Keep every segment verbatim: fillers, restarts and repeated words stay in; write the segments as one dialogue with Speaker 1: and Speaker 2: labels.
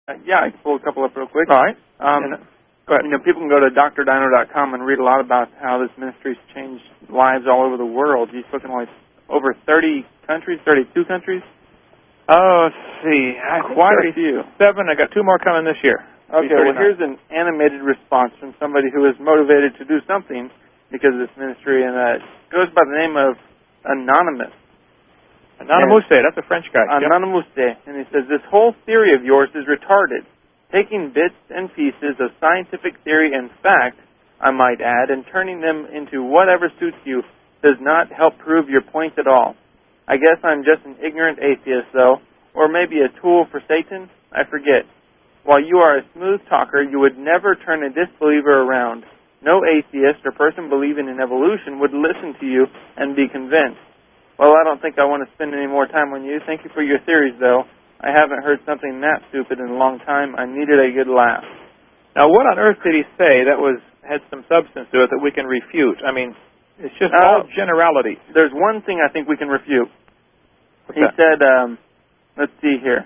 Speaker 1: Uh, yeah, I can pull a couple up real quick.
Speaker 2: All right.
Speaker 1: Um,
Speaker 2: and, go ahead.
Speaker 1: You know, people can go to D R dino dot com and read a lot about how this ministry's changed lives all over the world. He's looking like over thirty countries, thirty-two countries.
Speaker 2: Oh, let's see. I
Speaker 1: Quite a few.
Speaker 2: Seven. I got two more coming this year.
Speaker 1: Okay, well, here's an animated response from somebody who is motivated to do something because of this ministry, and uh, it goes by the name of Anonymous.
Speaker 2: Anonymous, that's a French guy.
Speaker 1: Anonymous, yep. And he says, this whole theory of yours is retarded. Taking bits and pieces of scientific theory and fact, I might add, and turning them into whatever suits you does not help prove your point at all. I guess I'm just an ignorant atheist, though, or maybe a tool for Satan. I forget. While you are a smooth talker, you would never turn a disbeliever around. No atheist or person believing in evolution would listen to you and be convinced. Well, I don't think I want to spend any more time on you. Thank you for your theories, though. I haven't heard something that stupid in a long time. I needed a good laugh.
Speaker 2: Now, what on earth did he say that was had some substance to it that we can refute? I mean, it's just
Speaker 1: uh,
Speaker 2: all generalities.
Speaker 1: There's one thing I think we can refute.
Speaker 2: What's
Speaker 1: he
Speaker 2: that?
Speaker 1: said, um, let's see here.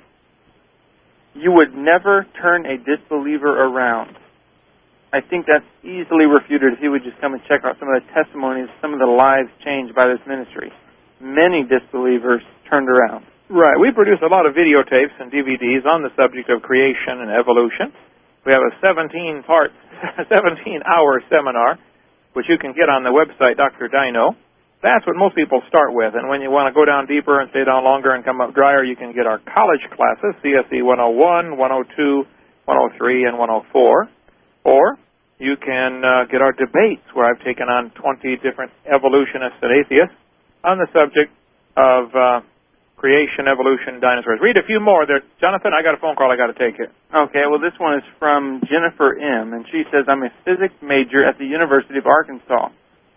Speaker 1: You would never turn a disbeliever around. I think that's easily refuted if he would just come and check out some of the testimonies, some of the lives changed by this ministry. Many disbelievers turned around.
Speaker 2: Right. We produce a lot of videotapes and D V Ds on the subject of creation and evolution. We have a seventeen-part, seventeen-hour seminar, which you can get on the website, Doctor Dino. That's what most people start with. And when you want to go down deeper and stay down longer and come up drier, you can get our college classes, C S E one oh one, one oh two, one oh three, and one oh four. Or you can uh, get our debates, where I've taken on twenty different evolutionists and atheists on the subject of uh, creation, evolution, dinosaurs. Read a few more there. Jonathan, I got a phone call I got to take here.
Speaker 1: Okay, well, this one is from Jennifer M., and she says, I'm a physics major at the University of Arkansas.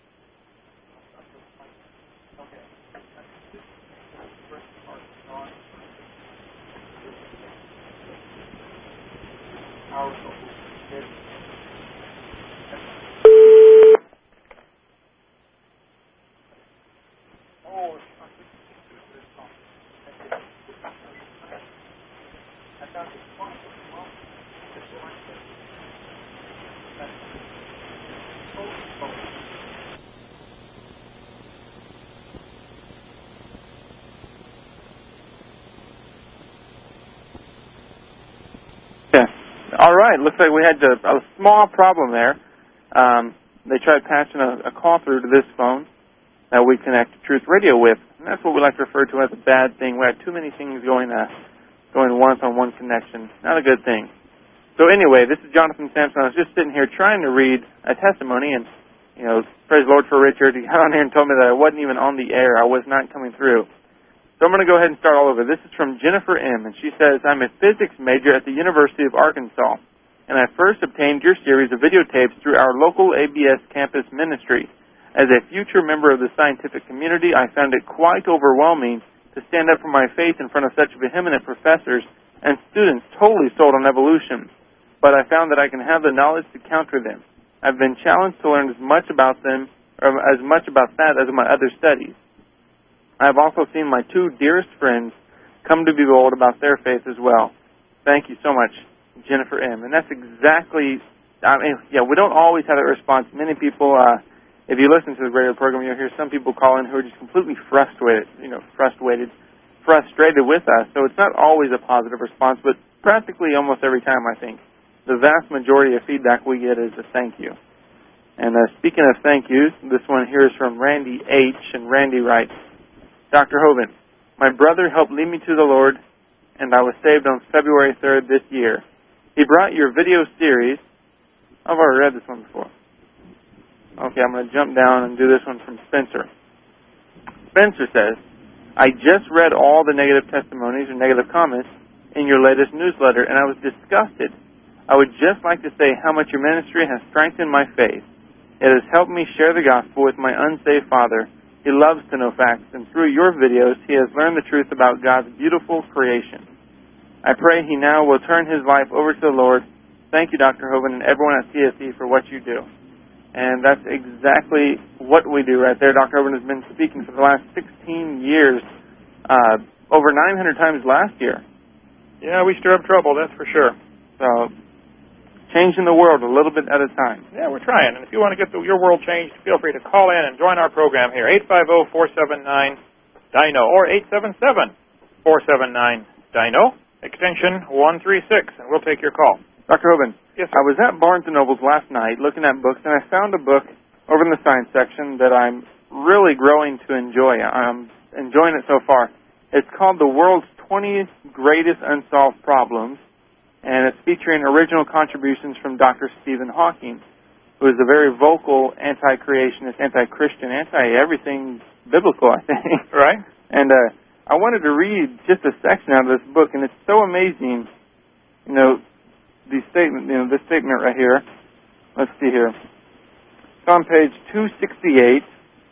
Speaker 1: All right, looks like we had a, a small problem there. Um, they tried patching a, a call through to this phone that we connect Truth Radio with, and that's what we like to refer to as a bad thing. We have too many things going uh, going once on one connection. Not a good thing. So anyway, this is Jonathan Sampson. I was just sitting here trying to read a testimony, and, you know, praise the Lord for Richard. He got on here and told me that I wasn't even on the air. I was not coming through. So I'm going to go ahead and start all over. This is from Jennifer M., and she says, I'm a physics major at the University of Arkansas, and I first obtained your series of videotapes through our local A B S campus ministry. As a future member of the scientific community, I found it quite overwhelming to stand up for my faith in front of such vehement professors and students totally sold on evolution. But I found that I can have the knowledge to counter them. I've been challenged to learn as much about them, or as much about that as my other studies. I have also seen my two dearest friends come to be bold about their faith as well. Thank you so much, Jennifer M. And that's exactly, I mean, yeah, we don't always have that response. Many people, uh, if you listen to the radio program, you'll hear some people call in who are just completely frustrated, you know, frustrated, frustrated with us. So it's not always a positive response, but practically almost every time, I think. The vast majority of feedback we get is a thank you. And uh, speaking of thank yous, this one here is from Randy H., and Randy writes, Doctor Hovind, my brother helped lead me to the Lord, and I was saved on February third this year. He brought your video series. I've already read this one before. Okay, I'm going to jump down and do this one from Spencer. Spencer says, I just read all the negative testimonies or negative comments in your latest newsletter, and I was disgusted. I would just like to say how much your ministry has strengthened my faith. It has helped me share the gospel with my unsaved father. He loves to know facts, and through your videos, he has learned the truth about God's beautiful creation. I pray he now will turn his life over to the Lord. Thank you, Doctor Hovind, and everyone at C S E for what you do. And that's exactly what we do right there. Doctor Hovind has been speaking for the last sixteen years, uh, over nine hundred times last year.
Speaker 2: Yeah, we stir up trouble, that's for sure.
Speaker 1: So, changing the world a little bit at a time.
Speaker 2: Yeah, we're trying. And if you want to get the, your world changed, feel free to call in and join our program here, eight five zero, four seven nine, D I N O, or eight seven seven, four seven nine, D I N O, extension one three six, and we'll take your call.
Speaker 1: Doctor Hoban,
Speaker 2: yes, sir.
Speaker 1: I was at Barnes and Noble's last night looking at books, and I found a book over in the science section that I'm really growing to enjoy. I'm enjoying it so far. It's called The World's twenty Greatest Unsolved Problems, and it's featuring original contributions from Doctor Stephen Hawking, who is a very vocal anti-creationist, anti-Christian, anti-everything biblical, I think.
Speaker 2: Right.
Speaker 1: And uh, I wanted to read just a section out of this book, and it's so amazing. You know, these statement, you know, this statement right here. Let's see here. It's on page two sixty-eight,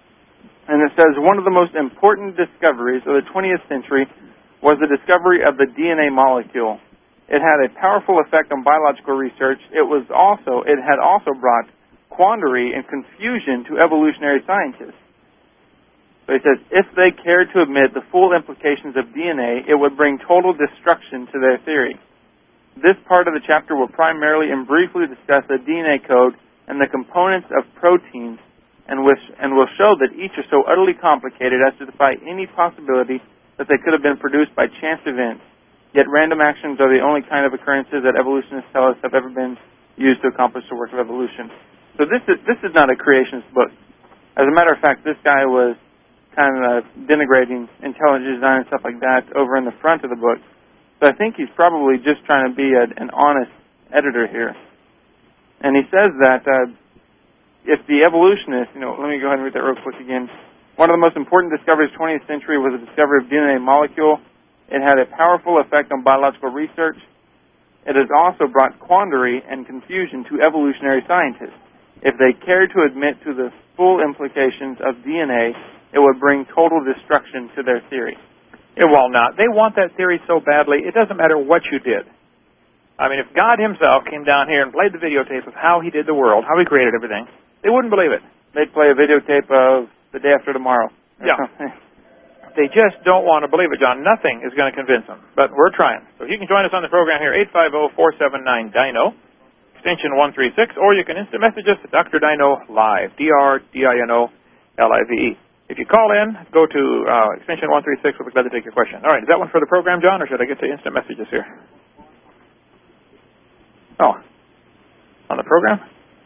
Speaker 1: and it says, one of the most important discoveries of the twentieth century was the discovery of the D N A molecule. It had a powerful effect on biological research. It was also, it had also brought quandary and confusion to evolutionary scientists. So he says, if they cared to admit the full implications of D N A, it would bring total destruction to their theory. This part of the chapter will primarily and briefly discuss the D N A code and the components of proteins, and, which, and will show that each are so utterly complicated as to defy any possibility that they could have been produced by chance events. Yet random actions are the only kind of occurrences that evolutionists tell us have ever been used to accomplish the work of evolution. So this is this is not a creationist book. As a matter of fact, this guy was kind of denigrating intelligent design and stuff like that over in the front of the book. So I think he's probably just trying to be a, an honest editor here. And he says that uh, if the evolutionists, you know, let me go ahead and read that real quick again. One of the most important discoveries of the twentieth century was the discovery of D N A molecule. It had a powerful effect on biological research. It has also brought quandary and confusion to evolutionary scientists. If they cared to admit to the full implications of D N A, it would bring total destruction to their theory.
Speaker 2: It will not. They want that theory so badly, it doesn't matter what you did. I mean, if God himself came down here and played the videotape of how he did the world, how he created everything, they wouldn't believe it.
Speaker 1: They'd play a videotape of the day after tomorrow.
Speaker 2: Yeah. They just don't want to believe it, John. Nothing is going to convince them. But we're trying. So you can join us on the program here, eight five zero, four seven nine, D I N O, extension one three six, or you can instant message us at Doctor Dino Live, D R D I N O L I V E. If you call in, go to uh, extension one three six. We'll be glad to take your question. All right, is that one for the program, John, or should I get to instant messages here? Oh, on the program?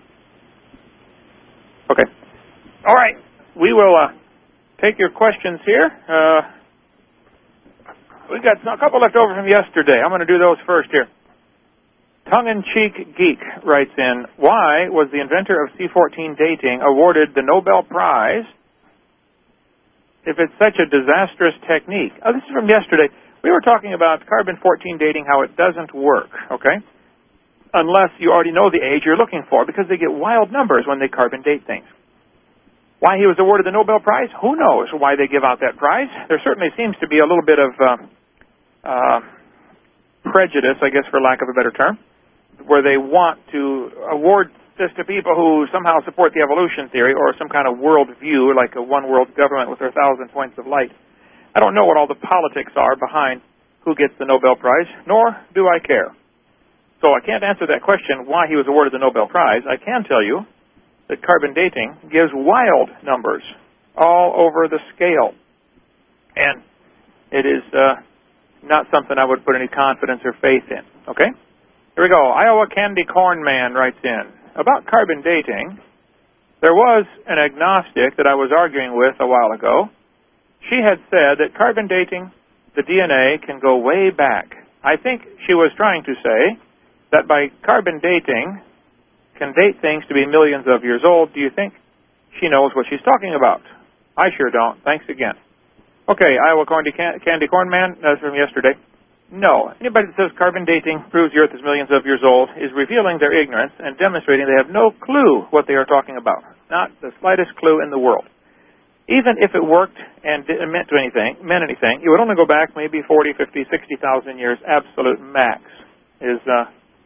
Speaker 2: Okay. All right. We will uh, take your questions here. Uh, we've got a couple left over from yesterday. I'm going to do those first here. Tongue-in-cheek Geek writes in, why was the inventor of C fourteen dating awarded the Nobel Prize if it's such a disastrous technique? Oh, this is from yesterday. We were talking about carbon fourteen dating, how it doesn't work, okay? Unless you already know the age you're looking for, because they get wild numbers when they carbon date things. Why he was awarded the Nobel Prize? Who knows why they give out that prize? There certainly seems to be a little bit of uh, uh, prejudice, I guess for lack of a better term, where they want to award this to people who somehow support the evolution theory or some kind of world view, like a one-world government with their thousand points of light. I don't know what all the politics are behind who gets the Nobel Prize, nor do I care. So I can't answer that question, why he was awarded the Nobel Prize. I can tell you that carbon dating gives wild numbers all over the scale. And it is uh, not something I would put any confidence or faith in. Okay? Here we go. Iowa Candy Corn Man writes in, about carbon dating, there was an agnostic that I was arguing with a while ago. She had said that carbon dating, the D N A, can go way back. I think she was trying to say that by carbon dating can date things to be millions of years old. Do you think she knows what she's talking about? I sure don't. Thanks again. Okay, Iowa Candy, Candy Corn Man, that's from yesterday. No. Anybody that says carbon dating proves the Earth is millions of years old is revealing their ignorance and demonstrating they have no clue what they are talking about. Not the slightest clue in the world. Even if it worked and meant to anything, meant anything, it would only go back maybe forty, fifty, sixty thousand years. Absolute max is uh,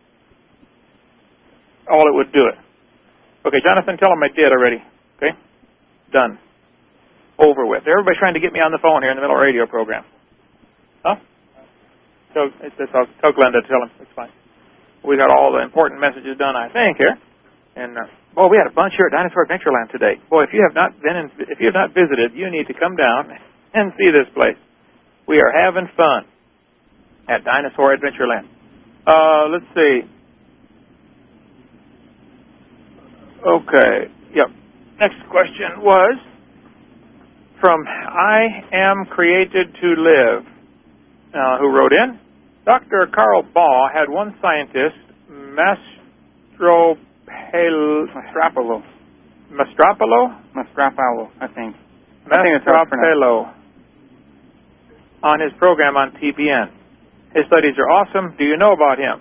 Speaker 2: all it would do it. Okay, Jonathan, tell him I did already. Okay? Done. Over with. Everybody's trying to get me on the phone here in the middle of a radio program. Huh? tell, tell, tell Glenda to tell him. It's fine. We got all the important messages done, I think, here. And, uh, boy, we had a bunch here at Dinosaur Adventureland today. Boy, if you have not been in, if you have not visited, you need to come down and see this place. We are having fun at Dinosaur Adventureland. Uh, let's see. Okay. Yep. Next question was from I Am Created to Live, uh, who wrote in. Doctor Carl Baugh had one scientist, Mastro
Speaker 1: Mastropolo.
Speaker 2: Mastropolo?
Speaker 1: Mastropolo, I think.
Speaker 2: Mastropolo. On his program on T B N. His studies are awesome. Do you know about him?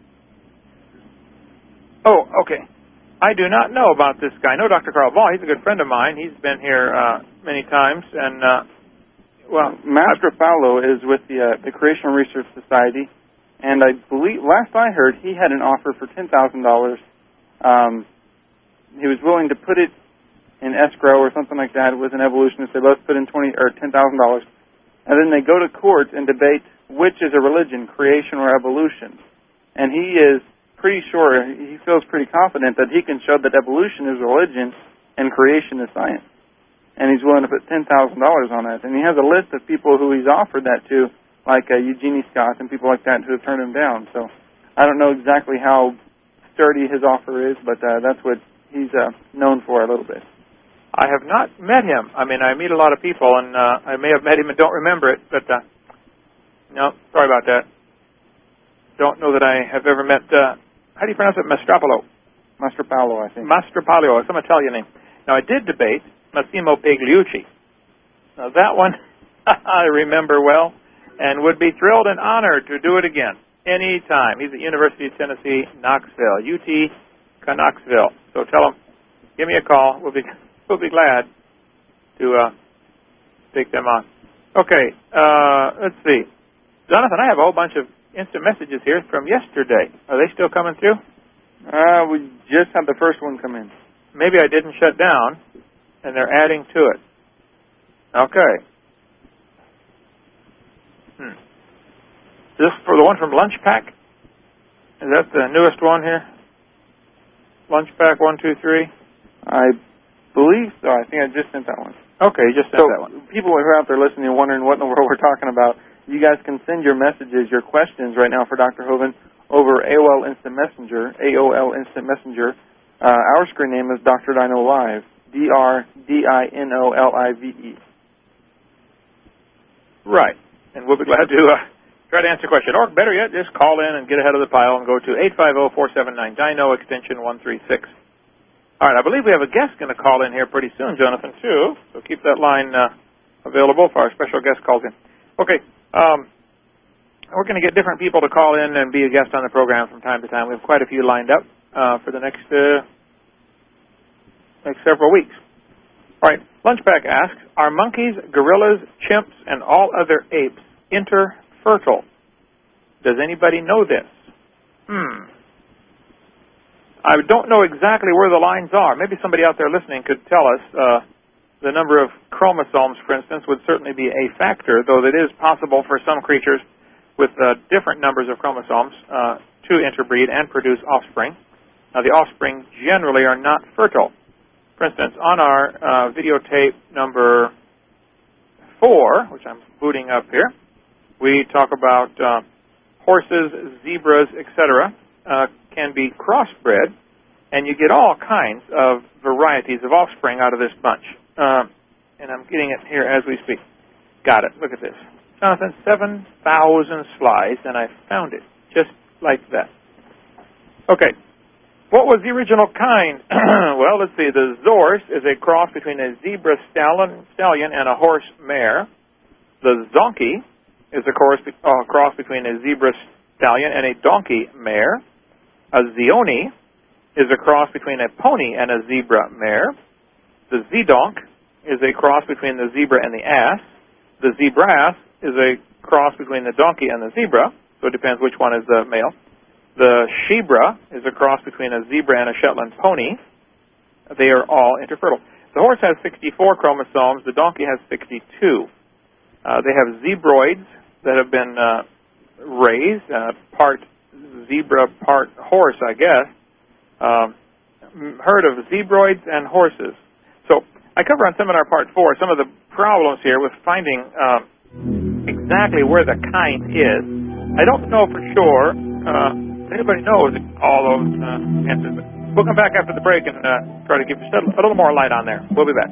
Speaker 2: Oh, okay. I do not know about this guy. I know Doctor Carl Baugh. He's a good friend of mine. He's been here uh, many times. And, uh, well,
Speaker 1: Mastropolo is with the, uh, the Creational Research Society. And I believe, last I heard, he had an offer for ten thousand dollars. Um, he was willing to put it in escrow or something like that. It was an evolutionist. They both put in twenty or ten thousand dollars, and then they go to court and debate which is a religion, creation or evolution. And he is pretty sure, he feels pretty confident that he can show that evolution is religion and creation is science. And he's willing to put ten thousand dollars on that. And he has a list of people who he's offered that to, like uh, Eugenie Scott and people like that who have turned him down. So I don't know exactly how sturdy his offer is, but uh, that's what he's uh, known for a little bit.
Speaker 2: I have not met him. I mean, I meet a lot of people, and uh, I may have met him and don't remember it, but uh, no, sorry about that. Don't know that I have ever met, uh, how do you pronounce it, Mastropolo?
Speaker 1: Mastropolo, I think.
Speaker 2: Mastropolo, some Italian name. Now, I did debate Massimo Pagliucci. Now, that one I remember well and would be thrilled and honored to do it again. Anytime. He's at University of Tennessee, Knoxville, U T Knoxville. So tell him, give me a call. We'll be we'll be glad to uh, take them on. Okay, uh, let's see. Jonathan, I have a whole bunch of instant messages here from yesterday. Are they still coming through?
Speaker 1: Uh, we just had the first one come in.
Speaker 2: Maybe I didn't shut down, and they're adding to it. Okay. Hmm. This for the one from Lunch Pack? Is that the newest one here? Lunch Pack one two three?
Speaker 1: I believe so. I think I just sent that one.
Speaker 2: Okay, you just sent
Speaker 1: so
Speaker 2: that one.
Speaker 1: People who are out there listening and wondering what in the world we're talking about, you guys can send your messages, your questions right now for Doctor Hovind over A O L Instant Messenger, A O L Instant Messenger. Uh, our screen name is Doctor Dino Live, D R D I N O L I V E.
Speaker 2: Right. And we'll be glad to uh, try to answer a question. Or better yet, just call in and get ahead of the pile and go to eight five zero, four seven nine, D I N O, extension one three six. All right, I believe we have a guest going to call in here pretty soon, Jonathan, too. So keep that line uh, available for our special guest calls in. Okay. Um, we're going to get different people to call in and be a guest on the program from time to time. We have quite a few lined up uh, for the next, uh, next several weeks. All right, Lunchpack asks, are monkeys, gorillas, chimps, and all other apes interfertile? Does anybody know this? Hmm. I don't know exactly where the lines are. Maybe somebody out there listening could tell us. Uh, the number of chromosomes, for instance, would certainly be a factor, though it is possible for some creatures with uh, different numbers of chromosomes uh, to interbreed and produce offspring. Now, the offspring generally are not fertile. For instance, on our uh, videotape number four, which I'm booting up here, we talk about uh, horses, zebras, et cetera, uh, can be crossbred, and you get all kinds of varieties of offspring out of this bunch. Uh, and I'm getting it here as we speak. Got it. Look at this. Jonathan, seven thousand slides, and I found it just like that. Okay. What was the original kind? Well, let's see. The Zorse is a cross between a zebra stallion, stallion and a horse mare. The Zonkey is a cross, uh, cross between a zebra stallion and a donkey mare. A Zeoni is a cross between a pony and a zebra mare. The Zedonk is a cross between the zebra and the ass. The Zebrass is a cross between the donkey and the zebra, so it depends which one is the male. The Shebra is a cross between a zebra and a Shetland pony. They are all interfertile. The horse has sixty-four chromosomes. The donkey has sixty-two. Uh, they have zebroids that have been uh, raised, uh, part zebra, part horse, I guess. Um, herd of zebroids and horses. So I cover on seminar part four some of the problems here with finding uh, exactly where the kind is. I don't know for sure. Uh, anybody knows all those uh, answers. We'll come back after the break and uh, try to give you a little more light on there. We'll be back.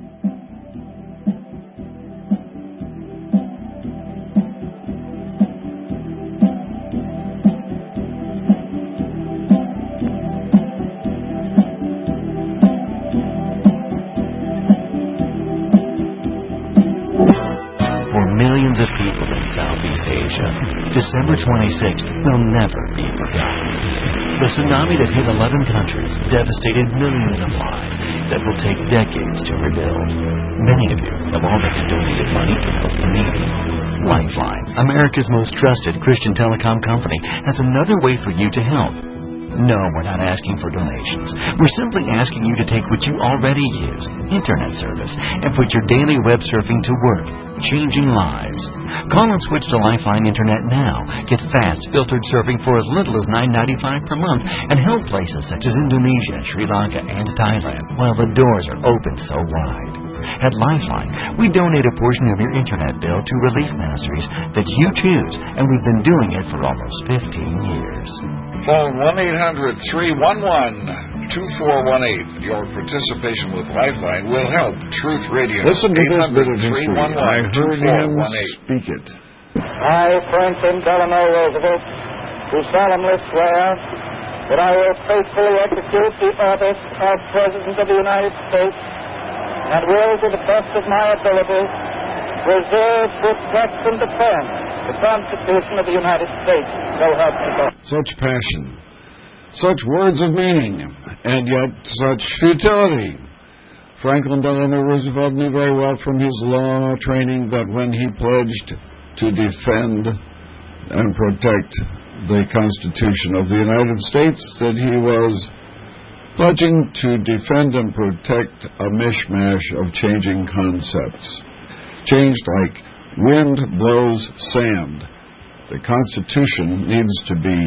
Speaker 3: Millions of people in Southeast Asia, December twenty-sixth will never be forgotten. The tsunami that hit eleven countries devastated millions of lives that will take decades to rebuild. Many of you have already donated money to help the needy. Lifeline, America's most trusted Christian telecom company, has another way for you to help. No, we're not asking for donations. We're simply asking you to take what you already use, Internet service, and put your daily web surfing to work, changing lives. Call and switch to Lifeline Internet now. Get fast, filtered surfing for as little as nine dollars and ninety-five cents per month and help places such as Indonesia, Sri Lanka, and Thailand while the doors are open so wide. At Lifeline, we donate a portion of your Internet bill to relief ministries that you choose, and we've been doing it for almost fifteen years.
Speaker 4: Phone one eight hundred, three one one, two four one eight. Your participation with Lifeline will help Truth Radio.
Speaker 5: Listen to this bit of history. I heard him speak it.
Speaker 6: I, Franklin Delano Roosevelt, do solemnly swear that I will faithfully execute the office of President of the United States and will, to the best of my ability, preserve, protect, and defend the Constitution of the United States. So help me God.
Speaker 5: Such passion, such words of meaning, and yet such futility. Franklin Delano Roosevelt knew very well from his law training that when he pledged to defend and protect the Constitution of the United States, that he was pledging to defend and protect a mishmash of changing concepts. Changed like wind blows sand. The Constitution needs to be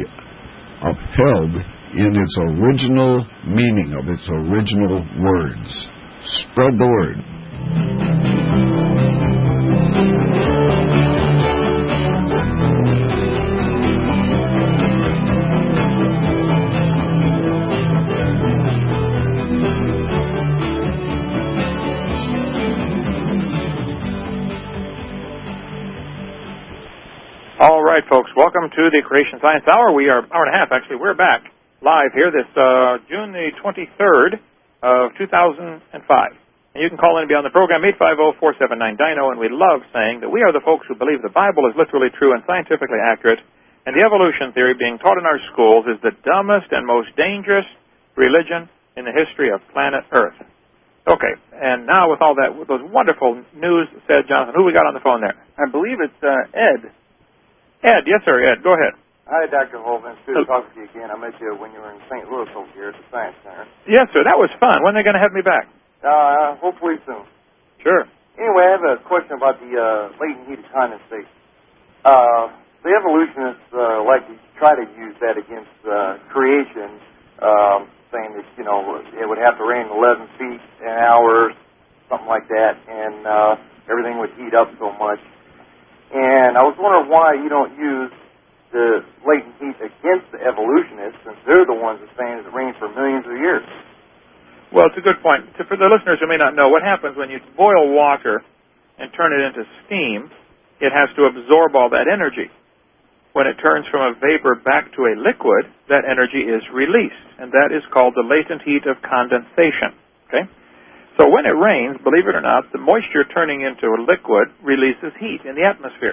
Speaker 5: upheld in its original meaning of its original words. Spread the word.
Speaker 2: All right, folks, welcome to the Creation Science Hour. We are, hour and a half, actually. We're back live here this uh, June the twenty-third of two thousand five. And you can call in and be on the program, eight five zero, four seven nine, D I N O, and we love saying that we are the folks who believe the Bible is literally true and scientifically accurate, and the evolution theory being taught in our schools is the dumbest and most dangerous religion in the history of planet Earth. Okay, and now with all that, with those wonderful news said, Jonathan, who we got on the phone there?
Speaker 1: I believe it's uh, Ed.
Speaker 2: Ed, yes, sir, Ed, go ahead.
Speaker 7: Hi, Doctor Holman. It's good to talk to you again. I met you when you were in Saint Louis over here at the Science Center.
Speaker 2: Yes, sir, that was fun. When are they going to have me back?
Speaker 7: Uh, hopefully soon.
Speaker 2: Sure.
Speaker 7: Anyway, I have a question about the uh, latent heat of condensation. Uh, the evolutionists uh, like to try to use that against uh, creation, um, saying that, you know, it would have to rain eleven feet an hour, something like that, and uh, everything would heat up so much. And I was wondering why you don't use the latent heat against the evolutionists, since they're the ones that are saying it rains for millions of years.
Speaker 2: Well, it's a good point. For the listeners who may not know, what happens when you boil water and turn it into steam, it has to absorb all that energy. When it turns from a vapor back to a liquid, that energy is released, and that is called the latent heat of condensation. Okay? So when it rains, believe it or not, the moisture turning into a liquid releases heat in the atmosphere.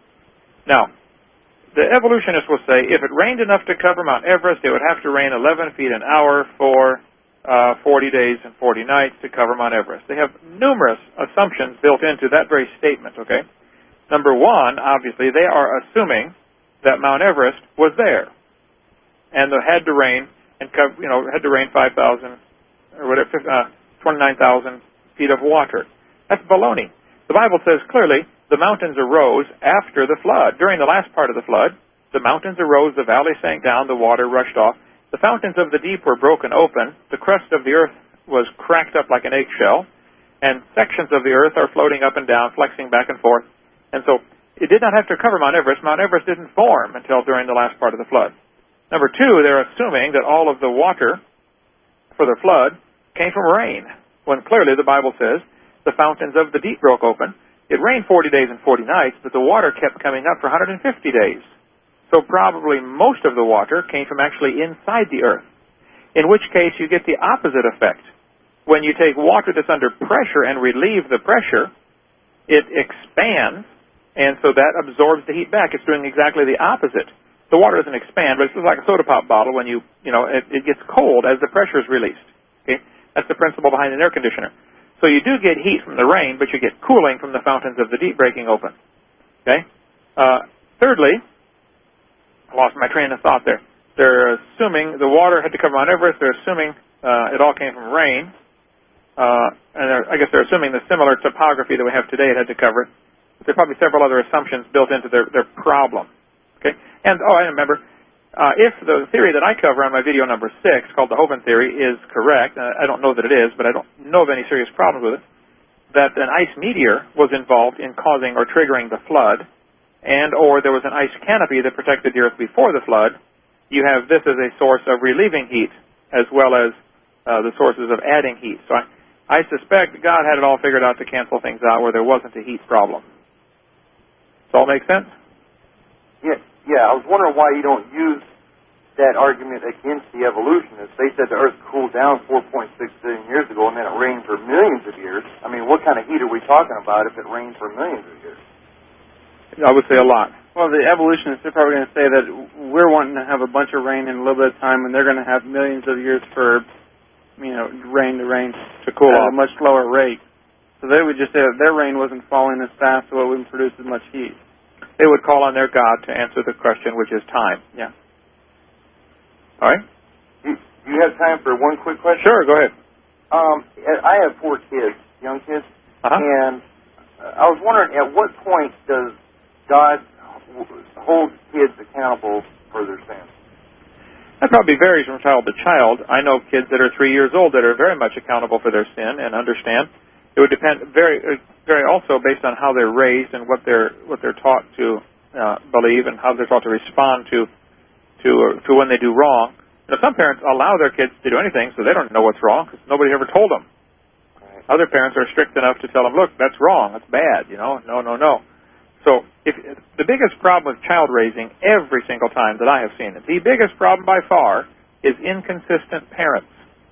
Speaker 2: Now, the evolutionists will say if it rained enough to cover Mount Everest, it would have to rain eleven feet an hour for uh, forty days and forty nights to cover Mount Everest. They have numerous assumptions built into that very statement, okay? Number one, obviously, they are assuming that Mount Everest was there and it had to rain and cover, you know, had to rain five thousand or whatever, uh, twenty-nine thousand feet of water. That's baloney. The Bible says clearly the mountains arose after the flood. During the last part of the flood, the mountains arose, the valley sank down, the water rushed off. The fountains of the deep were broken open. The crust of the earth was cracked up like an eggshell, and sections of the earth are floating up and down, flexing back and forth. And so it did not have to cover Mount Everest. Mount Everest didn't form until during the last part of the flood. Number two, they're assuming that all of the water for the flood came from rain, when clearly the Bible says the fountains of the deep broke open. It rained forty days and forty nights, but the water kept coming up for one hundred fifty days. So probably most of the water came from actually inside the earth, in which case you get the opposite effect. When you take water that's under pressure and relieve the pressure, it expands, and so that absorbs the heat back. It's doing exactly the opposite. The water doesn't expand, but it's just like a soda pop bottle when you, you know, it, it gets cold as the pressure is released. Okay? That's the principle behind an air conditioner. So you do get heat from the rain, but you get cooling from the fountains of the deep breaking open. Okay? Uh, thirdly, I lost my train of thought there. They're assuming the water had to cover Mount Everest. They're assuming uh, it all came from rain. Uh, and I guess they're assuming the similar topography that we have today it had to cover it. But there are probably several other assumptions built into their, their problem. Okay? And, oh, I remember, uh, if the theory that I cover on my video number six, called the Hovind theory, is correct, uh, I don't know that it is, but I don't know of any serious problems with it, that an ice meteor was involved in causing or triggering the flood, and or there was an ice canopy that protected the earth before the flood, you have this as a source of relieving heat, as well as uh, the sources of adding heat. So I, I suspect God had it all figured out to cancel things out where there wasn't a heat problem. Does all make sense?
Speaker 7: Yeah, yeah. I was wondering why you don't use that argument against the evolutionists. They said the Earth cooled down four point six billion years ago, and then it rained for millions of years. I mean, what kind of heat are we talking about if it rained for millions of years?
Speaker 2: I would say a lot.
Speaker 1: Well, the evolutionists are probably going to say that we're wanting to have a bunch of rain in a little bit of time, and they're going to have millions of years for, you know, rain to rain
Speaker 2: to cool
Speaker 1: at
Speaker 2: off
Speaker 1: a much slower rate. So they would just say that their rain wasn't falling as fast, so it wouldn't produce as much heat.
Speaker 2: They would call on their God to answer the question, which is time.
Speaker 1: Yeah.
Speaker 7: All right. You, you have time for one quick question?
Speaker 2: Sure, go ahead.
Speaker 7: Um, I have four kids, young kids,
Speaker 2: uh-huh.
Speaker 7: and I was wondering, at what point does God hold kids accountable for their sins?
Speaker 2: That probably varies from child to child. I know kids that are three years old that are very much accountable for their sin and understand. It would depend very, very also based on how they're raised and what they're what they're taught to uh, believe and how they're taught to respond to to uh, to when they do wrong. You know, some parents allow their kids to do anything, so they don't know what's wrong because nobody ever told them. Right. Other parents are strict enough to tell them, "Look, that's wrong. That's bad. You know, no, no, no." So, if the biggest problem with child raising every single time that I have seen it, the biggest problem by far is inconsistent parents.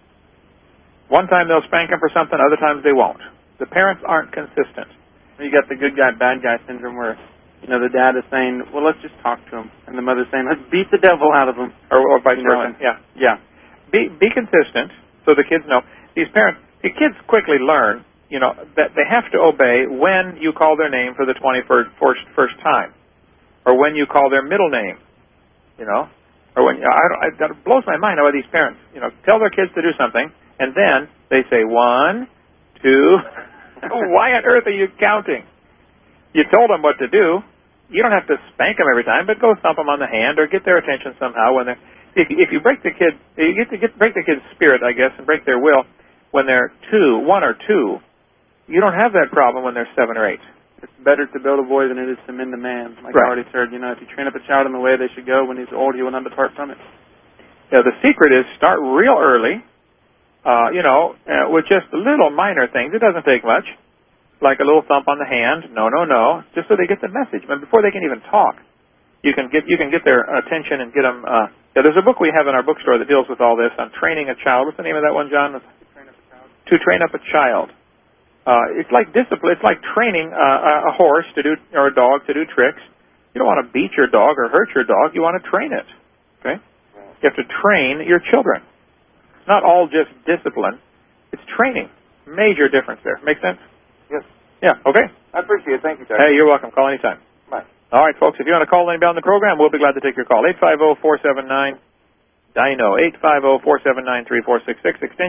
Speaker 2: One time they'll spank them for something, other times they won't. The parents aren't consistent.
Speaker 1: You got the good guy, bad guy syndrome where, you know, the dad is saying, well, let's just talk to him. And the mother's saying, let's beat the devil out of him.
Speaker 2: Or, or vice
Speaker 1: you know,
Speaker 2: versa. Yeah, yeah. Be, be consistent so the kids know. These parents, the kids quickly learn, you know, that they have to obey when you call their name for the twenty-first first, first time. Or when you call their middle name, you know. Or when, I don't, I, that blows my mind how these parents, you know, tell their kids to do something, and then they say, one, two, why on earth are you counting? You told them what to do. You don't have to spank them every time, but go thump them on the hand or get their attention somehow. When they're, if, if you break the kid, you get to get, break the kid's spirit, I guess, and break their will when they're two, one or two. You don't have that problem when they're seven or eight.
Speaker 1: It's better to build a boy than it is to mend a man. Like
Speaker 2: right.
Speaker 1: I already said, you know, if you train up a child in the way they should go, when he's old, he will not depart from it.
Speaker 2: Yeah, the secret is start real early. Uh, you know, uh, with just little minor things. It doesn't take much. Like a little thump on the hand. No, no, no. Just so they get the message. But before they can even talk, you can get you can get their attention and get them. Uh, yeah, there's a book we have in our bookstore that deals with all this on training a child. What's the name of that one, John? To train up a child. To train up a child. Uh, it's like discipline. It's like training uh, a horse to do or a dog to do tricks. You don't want to beat your dog or hurt your dog. You want to train it. Okay. You have to train your children. Not all just discipline. It's training. Major difference there. Make sense?
Speaker 7: Yes.
Speaker 2: Yeah, okay.
Speaker 7: I appreciate it. Thank you, Doctor
Speaker 2: Hey, you're welcome. Call anytime.
Speaker 7: Bye.
Speaker 2: All right, folks, if you want to call anybody on the program, we'll be glad to take your call. eight five zero, four seven nine, D I N O, eight five zero, four seven nine, three four six six, extension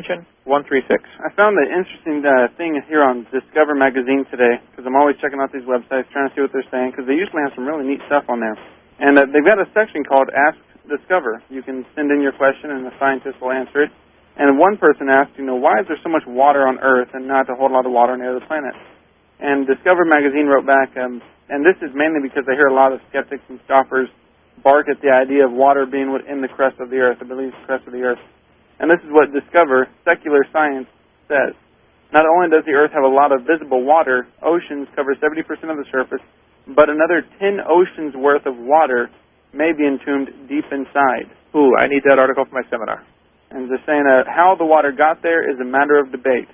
Speaker 2: one three six.
Speaker 1: I found an interesting uh, thing here on Discover Magazine today, because I'm always checking out these websites, trying to see what they're saying, because they usually have some really neat stuff on there. And uh, they've got a section called Ask Discover. You can send in your question, and the scientist will answer it. And one person asked, you know, why is there so much water on Earth and not a whole lot of water on the other planets? And Discover Magazine wrote back, um, and this is mainly because I hear a lot of skeptics and scoffers bark at the idea of water being within the crust of the Earth, I believe the crust of the Earth. And this is what Discover, secular science, says. Not only does the Earth have a lot of visible water, oceans cover seventy percent of the surface, but another ten oceans worth of water may be entombed deep inside.
Speaker 2: Ooh, I need that article for my seminar.
Speaker 1: And they're saying uh, how the water got there is a matter of debate.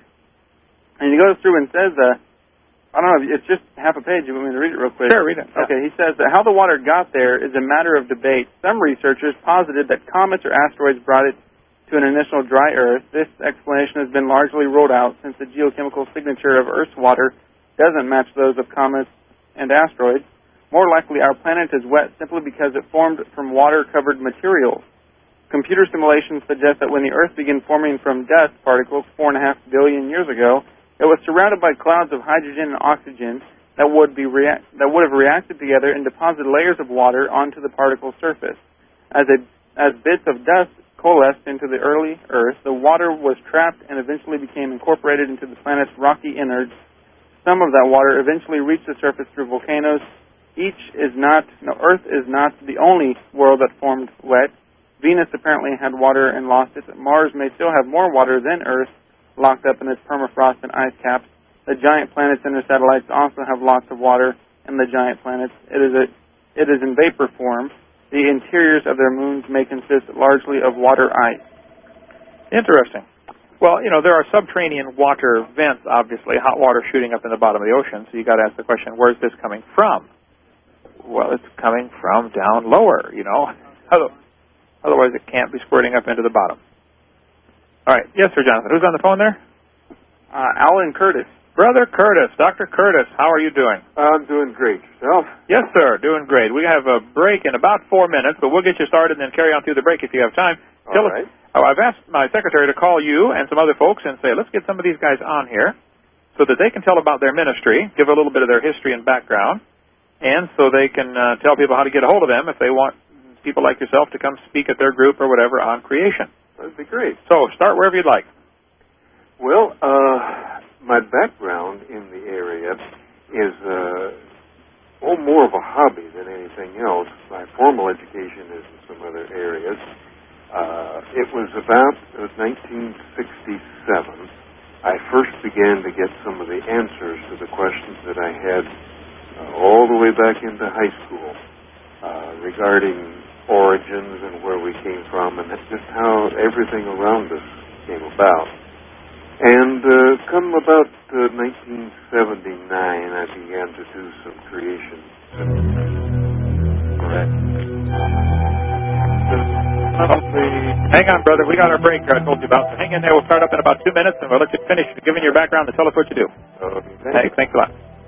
Speaker 1: And he goes through and says, uh, I don't know, it's just half a page. You want me to read it real quick?
Speaker 2: Sure, read it. Yeah.
Speaker 1: Okay, he says that how the water got there is a matter of debate. Some researchers posited that comets or asteroids brought it to an initial dry Earth. This explanation has been largely ruled out since the geochemical signature of Earth's water doesn't match those of comets and asteroids. More likely, our planet is wet simply because it formed from water-covered materials. Computer simulations suggest that when the Earth began forming from dust particles four and a half billion years ago, it was surrounded by clouds of hydrogen and oxygen that would be react that would have reacted together and deposited layers of water onto the particle surface. As a as bits of dust coalesced into the early Earth, the water was trapped and eventually became incorporated into the planet's rocky innards. Some of that water eventually reached the surface through volcanoes. Each is not, no, Earth is not the only world that formed wet. Venus apparently had water and lost it. Mars may still have more water than Earth, locked up in its permafrost and ice caps. The giant planets and their satellites also have lots of water in the giant planets. It is a, it is in vapor form. The interiors of their moons may consist largely of water ice.
Speaker 2: Interesting. Well, you know, there are subterranean water vents, obviously, hot water shooting up in the bottom of the ocean, so you got to ask the question, where's this coming from? Well, it's coming from down lower, you know. Otherwise, it can't be squirting up into the bottom. All right. Yes, sir, Jonathan. Who's on the phone there?
Speaker 1: Uh, Alan Curtis.
Speaker 2: Brother Curtis. Doctor Curtis, how are you doing?
Speaker 8: I'm doing great. Yourself?
Speaker 2: Yes, sir. Doing great. We have a break in about four minutes, but we'll get you started and then carry on through the break if you have time.
Speaker 8: All
Speaker 2: Tell
Speaker 8: right.
Speaker 2: Us, oh, I've asked my secretary to call you and some other folks and say, let's get some of these guys on here so that they can tell about their ministry, give a little bit of their history and background, and so they can uh, tell people how to get a hold of them if they want people like yourself to come speak at their group or whatever on creation.
Speaker 8: That'd be great.
Speaker 2: So start wherever you'd like.
Speaker 8: Well, uh, my background in the area is uh, oh, more of a hobby than anything else. My formal education is in some other areas. Uh, it was about it was nineteen sixty-seven. I first began to get some of the answers to the questions that I had uh, all the way back into high school uh, regarding origins and where we came from and just how everything around us came about. And uh, come about uh, nineteen seventy-nine, I began to do some creation. Correct.
Speaker 2: Hang on, brother. We got our break here I told you about. So hang in there. We'll start up in about two minutes, and we'll let you finish giving your background and tell us what you do.
Speaker 8: Okay.
Speaker 2: Hey, thanks a lot.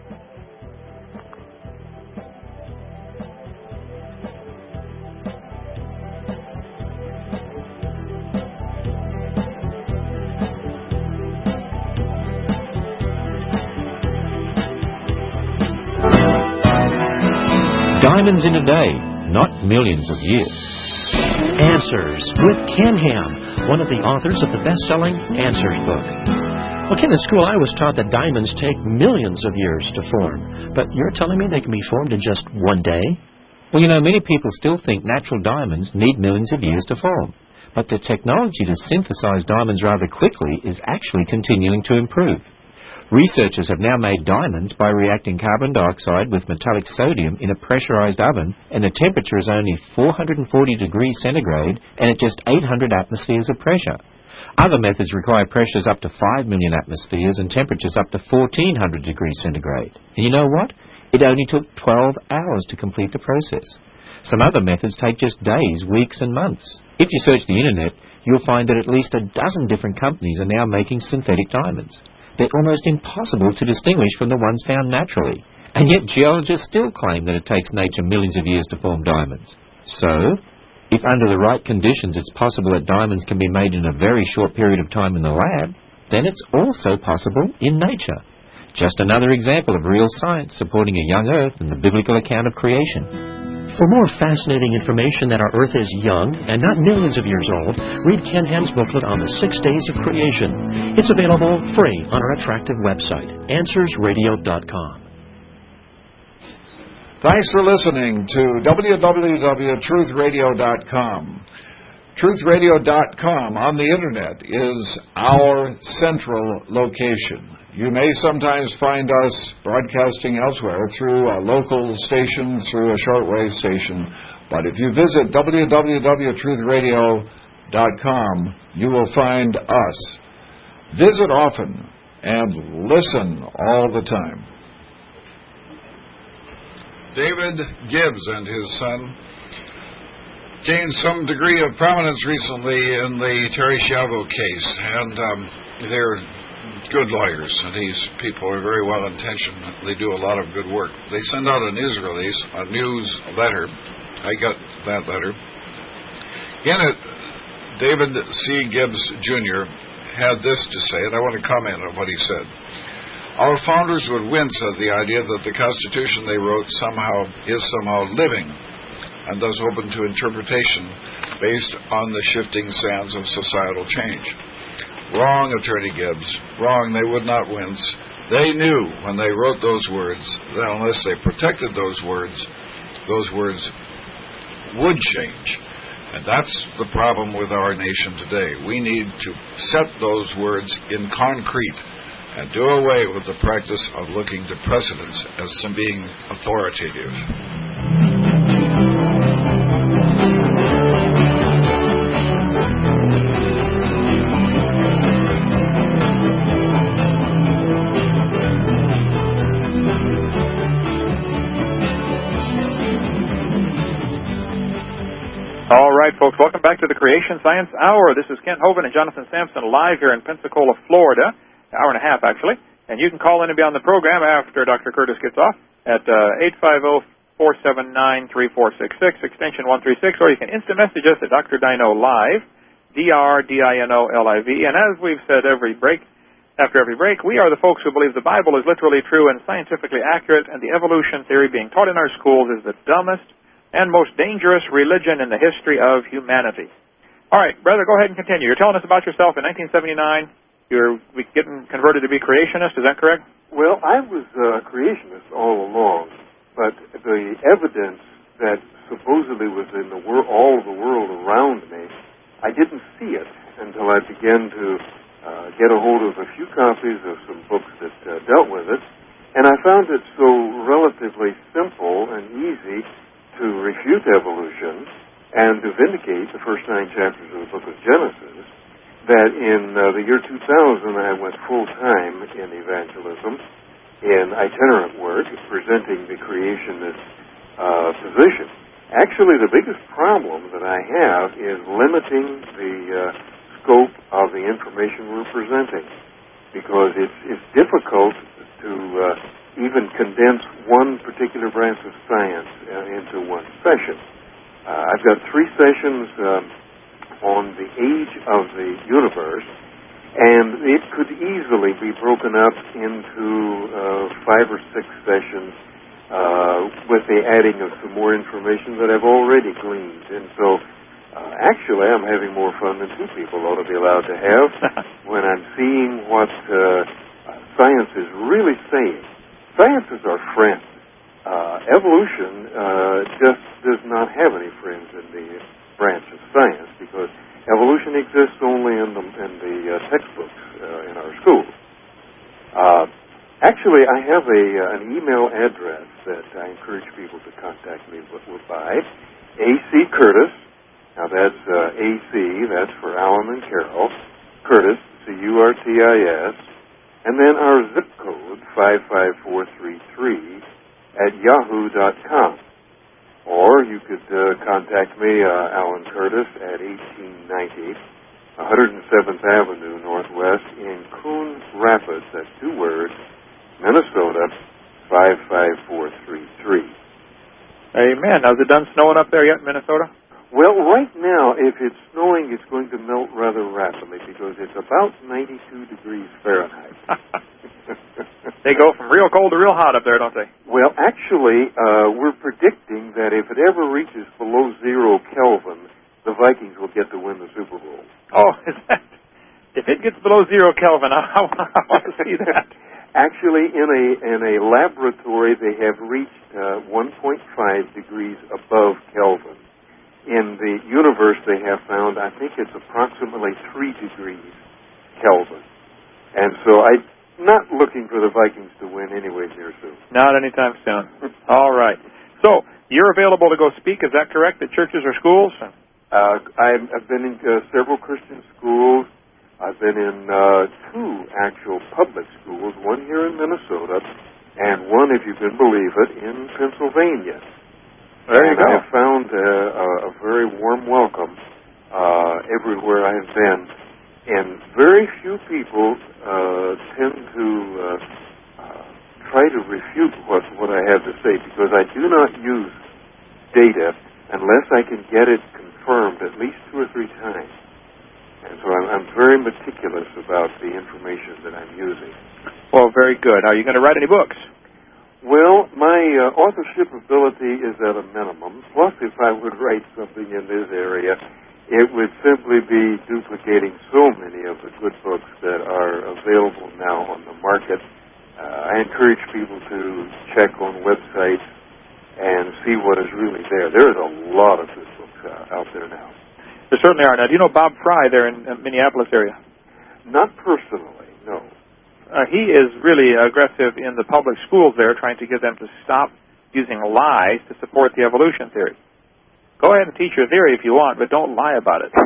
Speaker 9: Diamonds in a day, not millions of years. Answers with Ken Ham, one of the authors of the best-selling Answers book. Well, Ken, in school I was taught that diamonds take millions of years to form. But you're telling me they can be formed in just one day? Well, you know, many people still think natural diamonds need millions of years to form. But the technology to synthesize diamonds rather quickly is actually continuing to improve. Researchers have now made diamonds by reacting carbon dioxide with metallic sodium in a pressurized oven, and the temperature is only four hundred forty degrees centigrade and at just eight hundred atmospheres of pressure. Other methods require pressures up to five million atmospheres and temperatures up to fourteen hundred degrees centigrade. And you know what? It only took twelve hours to complete the process. Some other methods take just days, weeks, and months. If you search the internet, you'll find that at least a dozen different companies are now making synthetic diamonds. They're almost impossible to distinguish from the ones found naturally. And yet geologists still claim that it takes nature millions of years to form diamonds. So, If under the right conditions it's possible that diamonds can be made in a very short period of time in the lab, then it's also possible in nature. Just another example of real science supporting a young Earth and the biblical account of creation. For more fascinating information that our Earth is young and not millions of years old, read Ken Ham's booklet on the Six Days of Creation. It's available free on our attractive website, answers radio dot com.
Speaker 5: Thanks for listening to w w w dot truth radio dot com. truth radio dot com on the Internet is our central location. You may sometimes find us broadcasting elsewhere through a local station, through a shortwave station. But if you visit w w w dot truth radio dot com, you will find us. Visit often and listen all the time.
Speaker 4: David Gibbs and his son gained some degree of prominence recently in the Terry Schiavo case, and um, they're good lawyers, and these people are very well intentioned. They do a lot of good work. They send out a news release, a news letter. I got that letter. In it, David C. Gibbs Junior had this to say, and I want to comment on what he said. Our founders would wince at the idea that the Constitution they wrote somehow is somehow living, and thus open to interpretation based on the shifting sands of societal change. Wrong, Attorney Gibbs. Wrong. They would not wince. They knew when they wrote those words that unless they protected those words, those words would change. And that's the problem with our nation today. We need to set those words in concrete and do away with the practice of looking to precedents as some being authoritative.
Speaker 2: All right, folks, welcome back to the Creation Science Hour. This is Kent Hovind and Jonathan Sampson live here in Pensacola, Florida. An hour and a half, actually. And you can call in and be on the program after Doctor Curtis gets off at uh, eight five zero, four seven nine, three four six six, extension one three six, or you can instant message us at Doctor Dino Live, D R D I N O L I V. And as we've said every break, after every break, we are the folks who believe the Bible is literally true and scientifically accurate, and the evolution theory being taught in our schools is the dumbest and most dangerous religion in the history of humanity. All right, brother, go ahead and continue. You're telling us about yourself in nineteen seventy-nine. You're getting converted to be creationist, is that correct?
Speaker 8: Well, I was a creationist all along, but the evidence that supposedly was in the wor- all of the world around me, I didn't see it until I began to uh, get a hold of a few copies of some books that uh, dealt with it, and I found it so relatively simple and easy to refute evolution and to vindicate the first nine chapters of the book of Genesis, that in uh, the year two thousand I went full-time in evangelism, in itinerant work, presenting the creationist uh, position. Actually, the biggest problem that I have is limiting the uh, scope of the information we're presenting, because it's, it's difficult to uh, even condense one particular branch of science uh, into one session. Uh, I've got three sessions um, on the age of the universe, and it could easily be broken up into uh, five or six sessions uh, with the adding of some more information that I've already gleaned. And so, uh, actually, I'm having more fun than two people ought to be allowed to have when I'm seeing what uh, science is really saying. Science is our friend. Uh, evolution uh, just does not have any friends in the branch of science, because evolution exists only in the, in the uh, textbooks uh, in our schools. Uh, actually, I have a uh, an email address that I encourage people to contact me with, with by A C Curtis. Now that's uh, A C, that's for Alan and Carol. Curtis, C U R T I S, and then our zip code five five four three three at yahoo dot com. Or you could uh, contact me, uh, Alan Curtis, at eighteen ninety, one hundred seventh Avenue Northwest in Coon Rapids, that's two words, Minnesota, five five four three three.
Speaker 2: Amen. Now, is it done snowing up there yet in Minnesota?
Speaker 8: Well, right now, if it's snowing, it's going to melt rather rapidly because it's about ninety-two degrees Fahrenheit.
Speaker 2: They go from real cold to real hot up there, don't they?
Speaker 8: Well, actually, uh, we're predicting that if it ever reaches below zero Kelvin, the Vikings will get to win the Super Bowl.
Speaker 2: Oh, is that? If it gets below zero Kelvin, I, I want to see that.
Speaker 8: Actually, in a in a laboratory, they have reached uh, one point five degrees above Kelvin. In the universe, they have found, I think it's approximately three degrees Kelvin. And so I'm not looking for the Vikings to win anyway near soon.
Speaker 2: Not anytime soon. All right. So, you're available to go speak, is that correct, at churches or schools?
Speaker 8: Uh, I've, I've been in uh, several Christian schools. I've been in uh, two actual public schools, one here in Minnesota, and one, if you can believe it, in Pennsylvania.
Speaker 2: There you
Speaker 8: and
Speaker 2: go.
Speaker 8: I've found uh, a, a very warm welcome uh, everywhere I've been. And very few people uh, tend to uh, uh, try to refute what, what I have to say because I do not use data unless I can get it confirmed at least two or three times. And so I'm, I'm very meticulous about the information that I'm using.
Speaker 2: Well, very good. Are you going to write any books?
Speaker 8: Well, my uh, authorship ability is at a minimum. Plus, if I would write something in this area, it would simply be duplicating so many of the good books that are available now on the market. Uh, I encourage people to check on websites and see what is really there. There is a lot of good books uh, out there now.
Speaker 2: There certainly are. Now, do you know Bob Fry there in the Minneapolis area?
Speaker 8: Not personally, no.
Speaker 2: Uh, he is really aggressive in the public schools there, trying to get them to stop using lies to support the evolution theory. Go ahead and teach your theory if you want, but don't lie about it.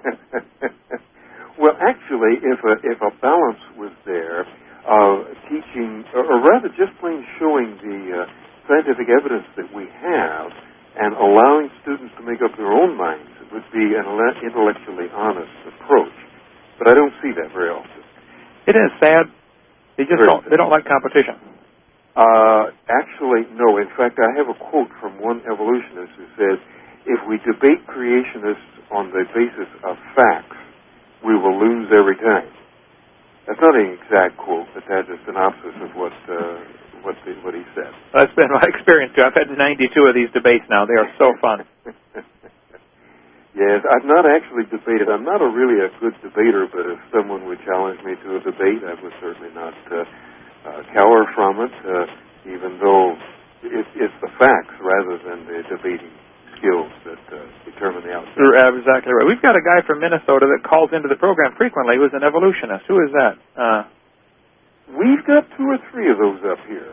Speaker 8: Well, actually, if a, if a balance was there, uh, teaching, or, or rather just plain showing the uh, scientific evidence that we have and allowing students to make up their own minds, it would be an intellectually honest approach. But I don't see that very often.
Speaker 2: It is sad. They just
Speaker 8: Very
Speaker 2: don't, they don't like competition.
Speaker 8: Uh, actually, no. In fact, I have a quote from one evolutionist who says, if we debate creationists on the basis of facts, we will lose every time. That's not an exact quote, but that's a synopsis of what uh, what, the, what he said.
Speaker 2: That's been my experience, too. I've had ninety-two of these debates now. They are so fun.
Speaker 8: Yes, I've not actually debated. I'm not a really a good debater, but if someone would challenge me to a debate, I would certainly not uh, uh, cower from it, uh, even though it, it's the facts rather than the debating skills that uh, determine the outcome.
Speaker 2: You're exactly right. We've got a guy from Minnesota that calls into the program frequently who's an evolutionist. Who is that? Uh,
Speaker 8: we've got two or three of those up here.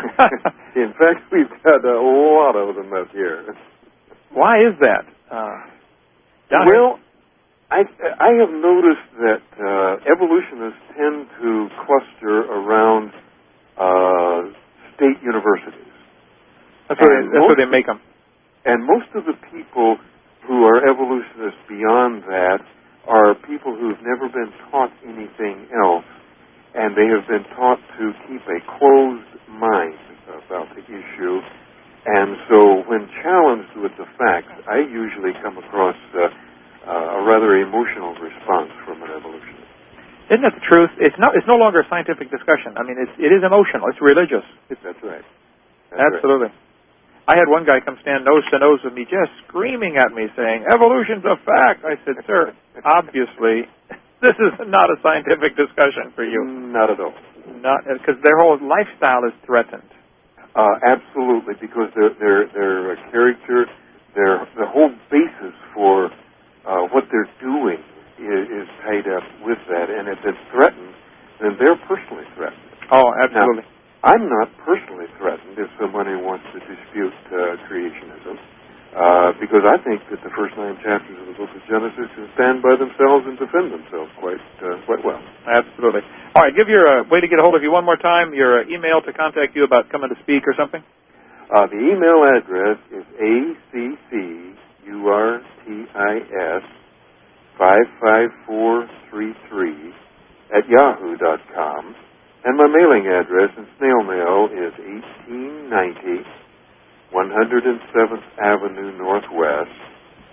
Speaker 8: In fact, we've got a lot of them up here.
Speaker 2: Why is that? Uh,
Speaker 8: Well, I, I have noticed that uh, evolutionists tend to cluster around uh, state universities.
Speaker 2: That's where, they, that's where they make them.
Speaker 8: And most of the people who are evolutionists beyond that are people who've never been taught anything else, and they have been taught to keep a closed mind about the issue. And so when challenged with the facts, I usually come across uh, uh, a rather emotional response from an evolutionist.
Speaker 2: Isn't that the truth? It's no, it's no longer a scientific discussion. I mean, it's, it is emotional. It's religious. It's,
Speaker 8: That's right. That's
Speaker 2: absolutely.
Speaker 8: Right.
Speaker 2: I had one guy come stand nose to nose with me just screaming at me saying, evolution's a fact. I said, sir, obviously, this is not a scientific discussion for you.
Speaker 8: Not at all.
Speaker 2: Not because their whole lifestyle is threatened.
Speaker 8: Uh, absolutely, because their their their character, their the whole basis for uh, what they're doing is, is tied up with that, and if it's threatened, then they're personally threatened.
Speaker 2: Oh, absolutely.
Speaker 8: Now, I'm not personally threatened if somebody wants to dispute uh, creationism, uh, because I think that the first nine chapters of the book of Genesis can stand by themselves and defend themselves quite uh, quite well.
Speaker 2: Absolutely. All right, give your uh, way to get a hold of you one more time, your uh, email to contact you about coming to speak or something.
Speaker 8: Uh, the email address is A C C U R T I S five five four three three at yahoo dot com. And my mailing address in snail mail is eighteen ninety one hundred seventh Avenue Northwest,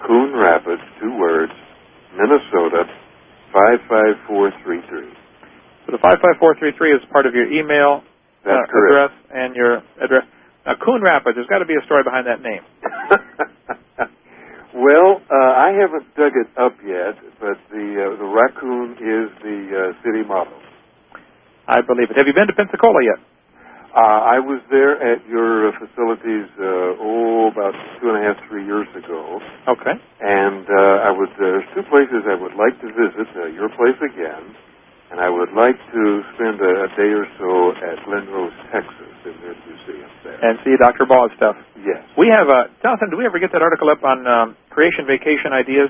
Speaker 8: Coon Rapids, two words, Minnesota, five five four three three.
Speaker 2: So the five five four three three is part of your email uh, address and your address. Now, Coon Rapids, there's got to be a story behind that name.
Speaker 8: Well, uh, I haven't dug it up yet, but the uh, the raccoon is the uh, city motto.
Speaker 2: I believe it. Have you been to Pensacola yet?
Speaker 8: Uh, I was there at your uh, facilities, uh, oh, about two and a half, three years ago.
Speaker 2: Okay.
Speaker 8: And uh, I would, uh, there's two places I would like to visit, uh, your place again, and I would like to spend a, a day or so at Glen Rose, Texas, in their museum there.
Speaker 2: And see Doctor Ball's stuff.
Speaker 8: Yes.
Speaker 2: We have, uh, Jonathan, do we ever get that article up on um, creation vacation ideas?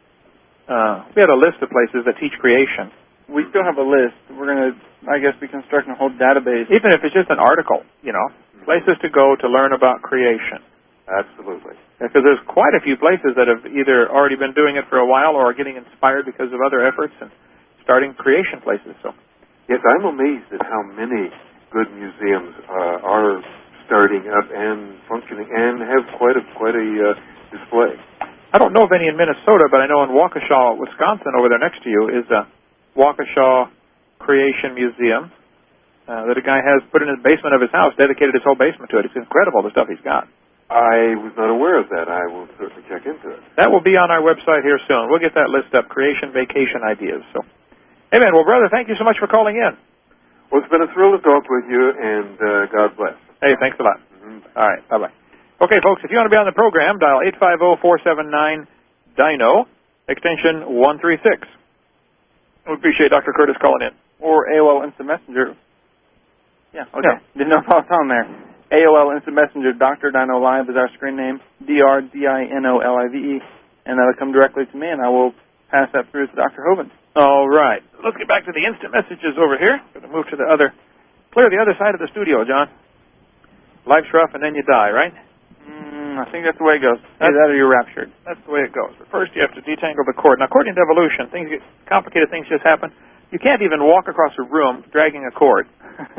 Speaker 2: Uh, we had a list of places that teach creation.
Speaker 1: We still have a list. We're going to, I guess, be constructing a whole database.
Speaker 2: Even if it's just an article, you know, places to go to learn about creation.
Speaker 8: Absolutely.
Speaker 2: Because there's quite a few places that have either already been doing it for a while or are getting inspired because of other efforts and starting creation places. So,
Speaker 8: yes, I'm amazed at how many good museums uh, are starting up and functioning and have quite a quite a uh, display.
Speaker 2: I don't know of any in Minnesota, but I know in Waukesha, Wisconsin, over there next to you, is a Waukesha Creation Museum uh, that a guy has put in his basement of his house, dedicated his whole basement to it. It's incredible, the stuff he's got.
Speaker 8: I was not aware of that. I will certainly check into it.
Speaker 2: That will be on our website here soon. We'll get that list up, Creation Vacation Ideas. So, amen. Well, brother, thank you so much for calling in.
Speaker 8: Well, it's been a thrill to talk with you, and uh, God bless.
Speaker 2: Hey, thanks a lot. Mm-hmm. All right, bye-bye. Okay, folks, if you want to be on the program, dial eight five zero, four seven nine, D I N O, extension one three six. We appreciate Doctor Curtis calling in.
Speaker 1: Or A O L Instant Messenger. Yeah, okay.
Speaker 2: Yeah.
Speaker 1: Didn't know if I was on there. A O L Instant Messenger, Doctor Dino Live is our screen name, D R D I N O L I V E, and that'll come directly to me, and I will pass that through to Doctor Hovind.
Speaker 2: All right. Let's get back to the instant messages over here. Going to move to the other, clear the other side of the studio, John. Life's rough, and then you die, right?
Speaker 1: Mm, I think that's the way it goes. Either that or you're raptured.
Speaker 2: That's the way it goes. But first, you have to detangle the cord. Now, according to evolution, things get complicated. Things just happen. You can't even walk across a room dragging a cord.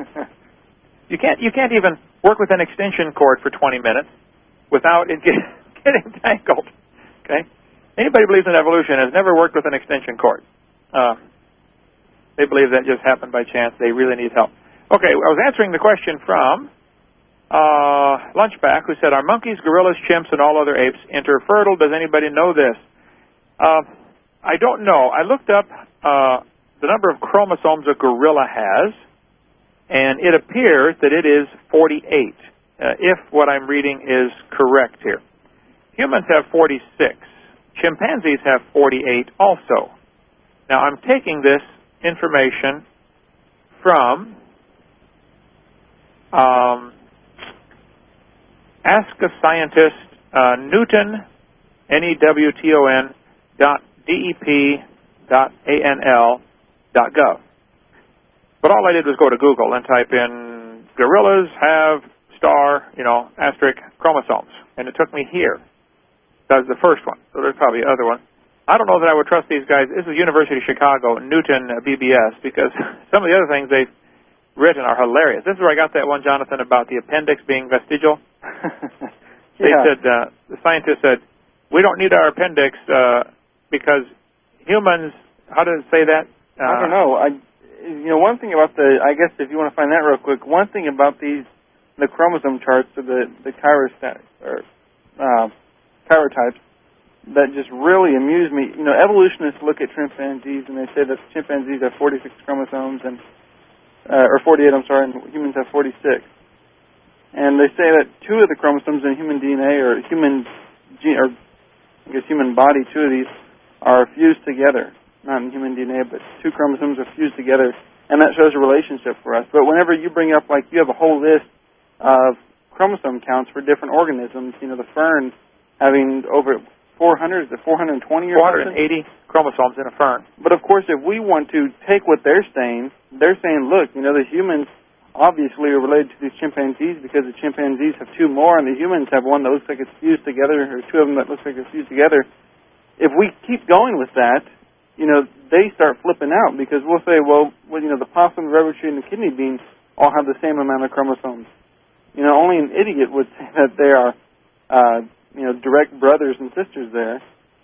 Speaker 2: You can't. You can't even work with an extension cord for twenty minutes without it get, getting tangled. Okay. Anybody who believes in evolution has never worked with an extension cord. Uh, they believe that just happened by chance. They really need help. Okay. I was answering the question from Uh, Lunchback, who said, are monkeys, gorillas, chimps, and all other apes interfertile? Does anybody know this? Uh, I don't know. I looked up uh, the number of chromosomes a gorilla has, and it appears that it is forty-eight, uh, if what I'm reading is correct here. Humans have forty-six. Chimpanzees have forty-eight also. Now, I'm taking this information from Um, Ask a Scientist, uh, Newton, N E W T O N, dot D E P, dot A N L, dot gov. But all I did was go to Google and type in, gorillas have star, you know, asterisk chromosomes. And it took me here. That was the first one. So there's probably other one. I don't know that I would trust these guys. This is University of Chicago, Newton B B S, because some of the other things they've written are hilarious. This is where I got that one, Jonathan, about the appendix being vestigial. They
Speaker 1: yeah.
Speaker 2: said, uh, the scientist said, we don't need our appendix uh, because humans, how does it say that? Uh,
Speaker 1: I don't know. I, you know, one thing about the, I guess if you want to find that real quick, one thing about these, the chromosome charts or the, the chirostat, or uh, chirotypes, that just really amuse me. You know, evolutionists look at chimpanzees and they say that chimpanzees have forty-six chromosomes and Uh, or forty-eight, I'm sorry, and humans have forty-six. And they say that two of the chromosomes in human D N A or human gene, or I guess human body, two of these are fused together. Not in human D N A, but two chromosomes are fused together, and that shows a relationship for us. But whenever you bring up, like, you have a whole list of chromosome counts for different organisms, you know, the fern having over four hundred, is it four hundred twenty or
Speaker 2: four hundred eighty chromosomes in a fern.
Speaker 1: But of course, if we want to take what they're saying, they're saying, look, you know, the humans obviously are related to these chimpanzees because the chimpanzees have two more and the humans have one that looks like it's fused together, or two of them that looks like it's fused together. If we keep going with that, you know, they start flipping out because we'll say, well, well you know, the possum, the rubber tree, and the kidney bean all have the same amount of chromosomes. You know, only an idiot would say that they are, uh, you know, direct brothers and sisters there.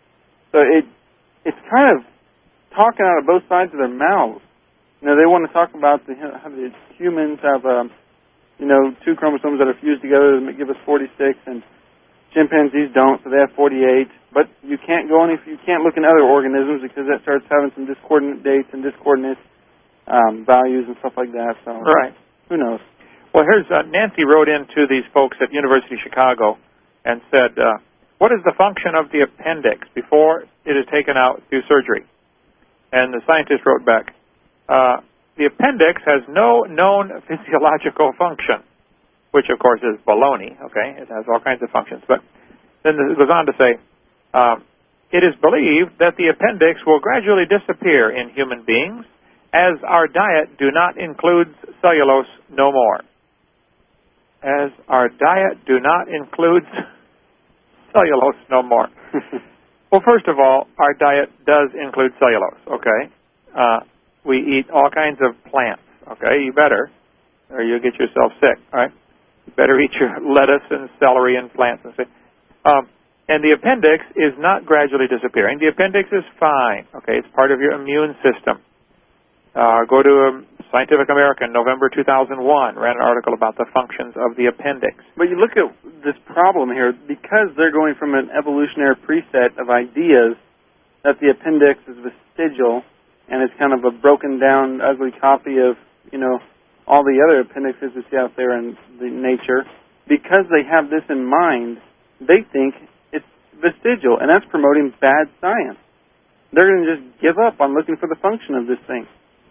Speaker 1: So it it's kind of talking out of both sides of their mouths. You know, they want to talk about the, how the humans have, um, you know, two chromosomes that are fused together to give us forty-six, and chimpanzees don't, so they have forty-eight. But you can't go any, you can't look in other organisms because that starts having some discordant dates and discordant um, values and stuff like that. So
Speaker 2: right,
Speaker 1: who knows?
Speaker 2: Well, here's uh, Nancy wrote into these folks at University of Chicago and said, uh, "What is the function of the appendix before it is taken out through surgery?" And the scientist wrote back, uh, "The appendix has no known physiological function," which of course is baloney. Okay, it has all kinds of functions, but then it goes on to say, um, "It is believed that the appendix will gradually disappear in human beings as our diet do not include cellulose no more." As our diet do not include cellulose no more. Well, first of all, our diet does include cellulose, okay? Uh, we eat all kinds of plants, okay? You better, or you'll get yourself sick, all right? You better eat your lettuce and celery and plants and stuff. Um, and the appendix is not gradually disappearing. The appendix is fine, okay? It's part of your immune system. Uh, go to um, Scientific American, November two thousand one, ran an article about the functions of the appendix.
Speaker 1: But you look at this problem here, because they're going from an evolutionary preset of ideas that the appendix is vestigial, and it's kind of a broken down, ugly copy of, you know, all the other appendixes we see out there in the nature, because they have this in mind, they think it's vestigial, and that's promoting bad science. They're going to just give up on looking for the function of this thing.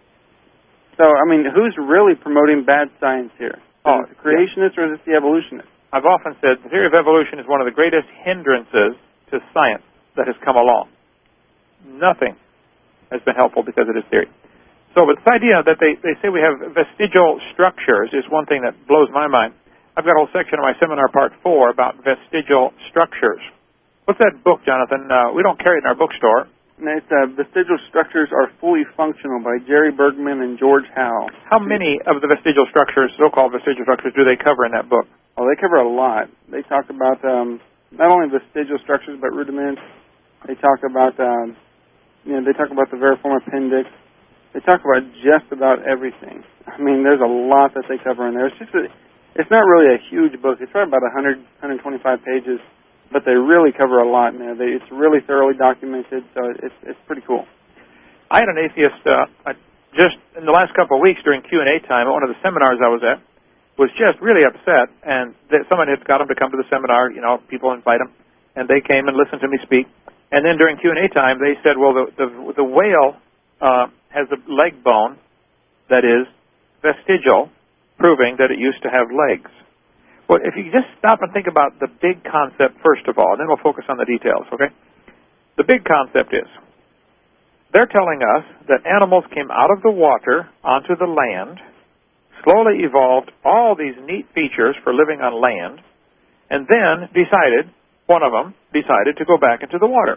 Speaker 1: So, I mean, who's really promoting bad science here?
Speaker 2: Oh,
Speaker 1: is it the creationist or is it the evolutionist?
Speaker 2: I've often said the theory of evolution is one of the greatest hindrances to science that has come along. Nothing has been helpful because of this theory. So, but this idea that they, they say we have vestigial structures is one thing that blows my mind. I've got a whole section of my seminar, part four, about vestigial structures. What's that book, Jonathan? Uh, we don't carry it in our bookstore.
Speaker 1: It's, uh, Vestigial Structures Are Fully Functional by Jerry Bergman and George Howe.
Speaker 2: How many of the vestigial structures, so-called vestigial structures, do they cover in that book?
Speaker 1: Oh, they cover a lot. They talk about um, not only vestigial structures, but rudiments. They talk about, um, you know, they talk about the veriform appendix. They talk about just about everything. I mean, there's a lot that they cover in there. It's just, a, it's not really a huge book. It's probably about one hundred, one hundred twenty-five pages. But they really cover a lot in there. They, it's really thoroughly documented, so it's it's pretty cool.
Speaker 2: I had an atheist uh, I just in the last couple of weeks during Q and A time at one of the seminars I was at, was just really upset, and that someone had got him to come to the seminar. You know, people invite them, and they came and listened to me speak. And then during Q and A time, they said, well, the the, the whale uh, has a leg bone that is vestigial, proving that it used to have legs. Well, if you just stop and think about the big concept first of all, and then we'll focus on the details, okay? The big concept is, they're telling us that animals came out of the water onto the land, slowly evolved all these neat features for living on land, and then decided, one of them decided to go back into the water,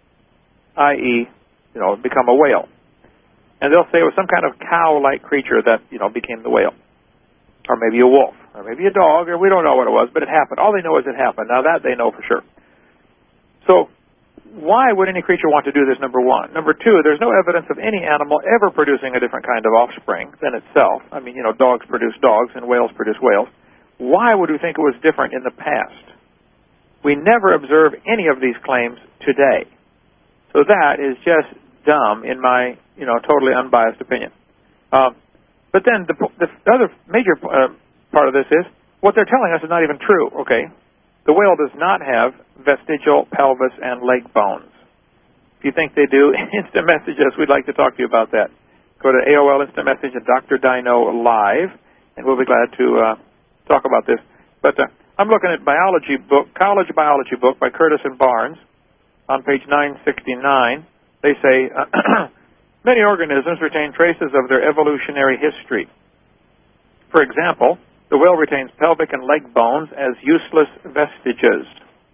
Speaker 2: that is, you know, become a whale. And they'll say it was some kind of cow-like creature that, you know, became the whale. Or maybe a wolf, or maybe a dog, or we don't know what it was, but it happened. All they know is it happened. Now that they know for sure. So why would any creature want to do this, number one? Number two, there's no evidence of any animal ever producing a different kind of offspring than itself. I mean, you know, dogs produce dogs and whales produce whales. Why would we think it was different in the past? We never observe any of these claims today. So that is just dumb in my, you know, totally unbiased opinion. Um, But then the, the other major uh, part of this is, what they're telling us is not even true, okay? The whale does not have vestigial pelvis and leg bones. If you think they do, instant message us. We'd like to talk to you about that. Go to A O L Instant Message and Doctor Dino Live, and we'll be glad to uh, talk about this. But uh, I'm looking at biology book, college biology book by Curtis and Barnes on page nine sixty-nine. They say, many organisms retain traces of their evolutionary history. For example, the whale retains pelvic and leg bones as useless vestiges.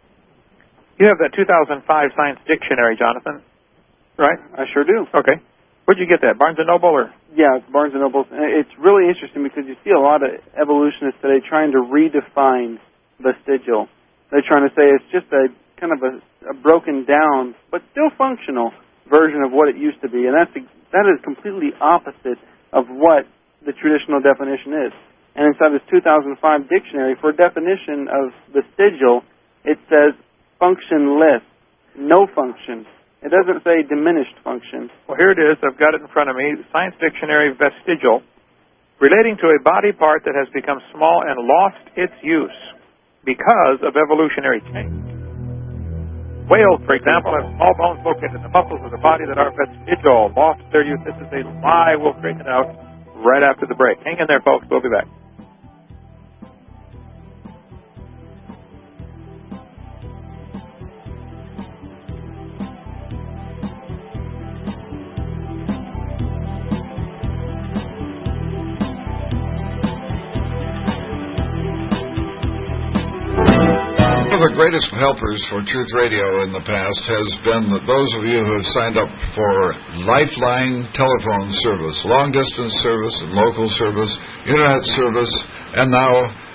Speaker 2: You have that two thousand five Science Dictionary, Jonathan, right?
Speaker 1: I sure do.
Speaker 2: Okay. Where'd you get that, Barnes and Noble? Or?
Speaker 1: Yeah, it's Barnes and Noble. It's really interesting because you see a lot of evolutionists today trying to redefine vestigial. They're trying to say it's just a
Speaker 10: kind of a, a broken down, but still functional version of what it used to be, and that's that is completely opposite of what the traditional definition is. And inside this two thousand five dictionary, for a definition of vestigial, it says functionless, no function. It doesn't say diminished function.
Speaker 2: Well, here it is. I've got it in front of me. Science Dictionary, vestigial, relating to a body part that has become small and lost its use because of evolutionary change. Whales, for example, have small bones located in the muscles of the body that are vestigial, lost their use. This is a lie. We'll straighten it out right after the break. Hang in there, folks. We'll be back.
Speaker 4: One of the greatest helpers for Truth Radio in the past has been those of you who have signed up for Lifeline telephone service, long-distance service, and local service, internet service, and now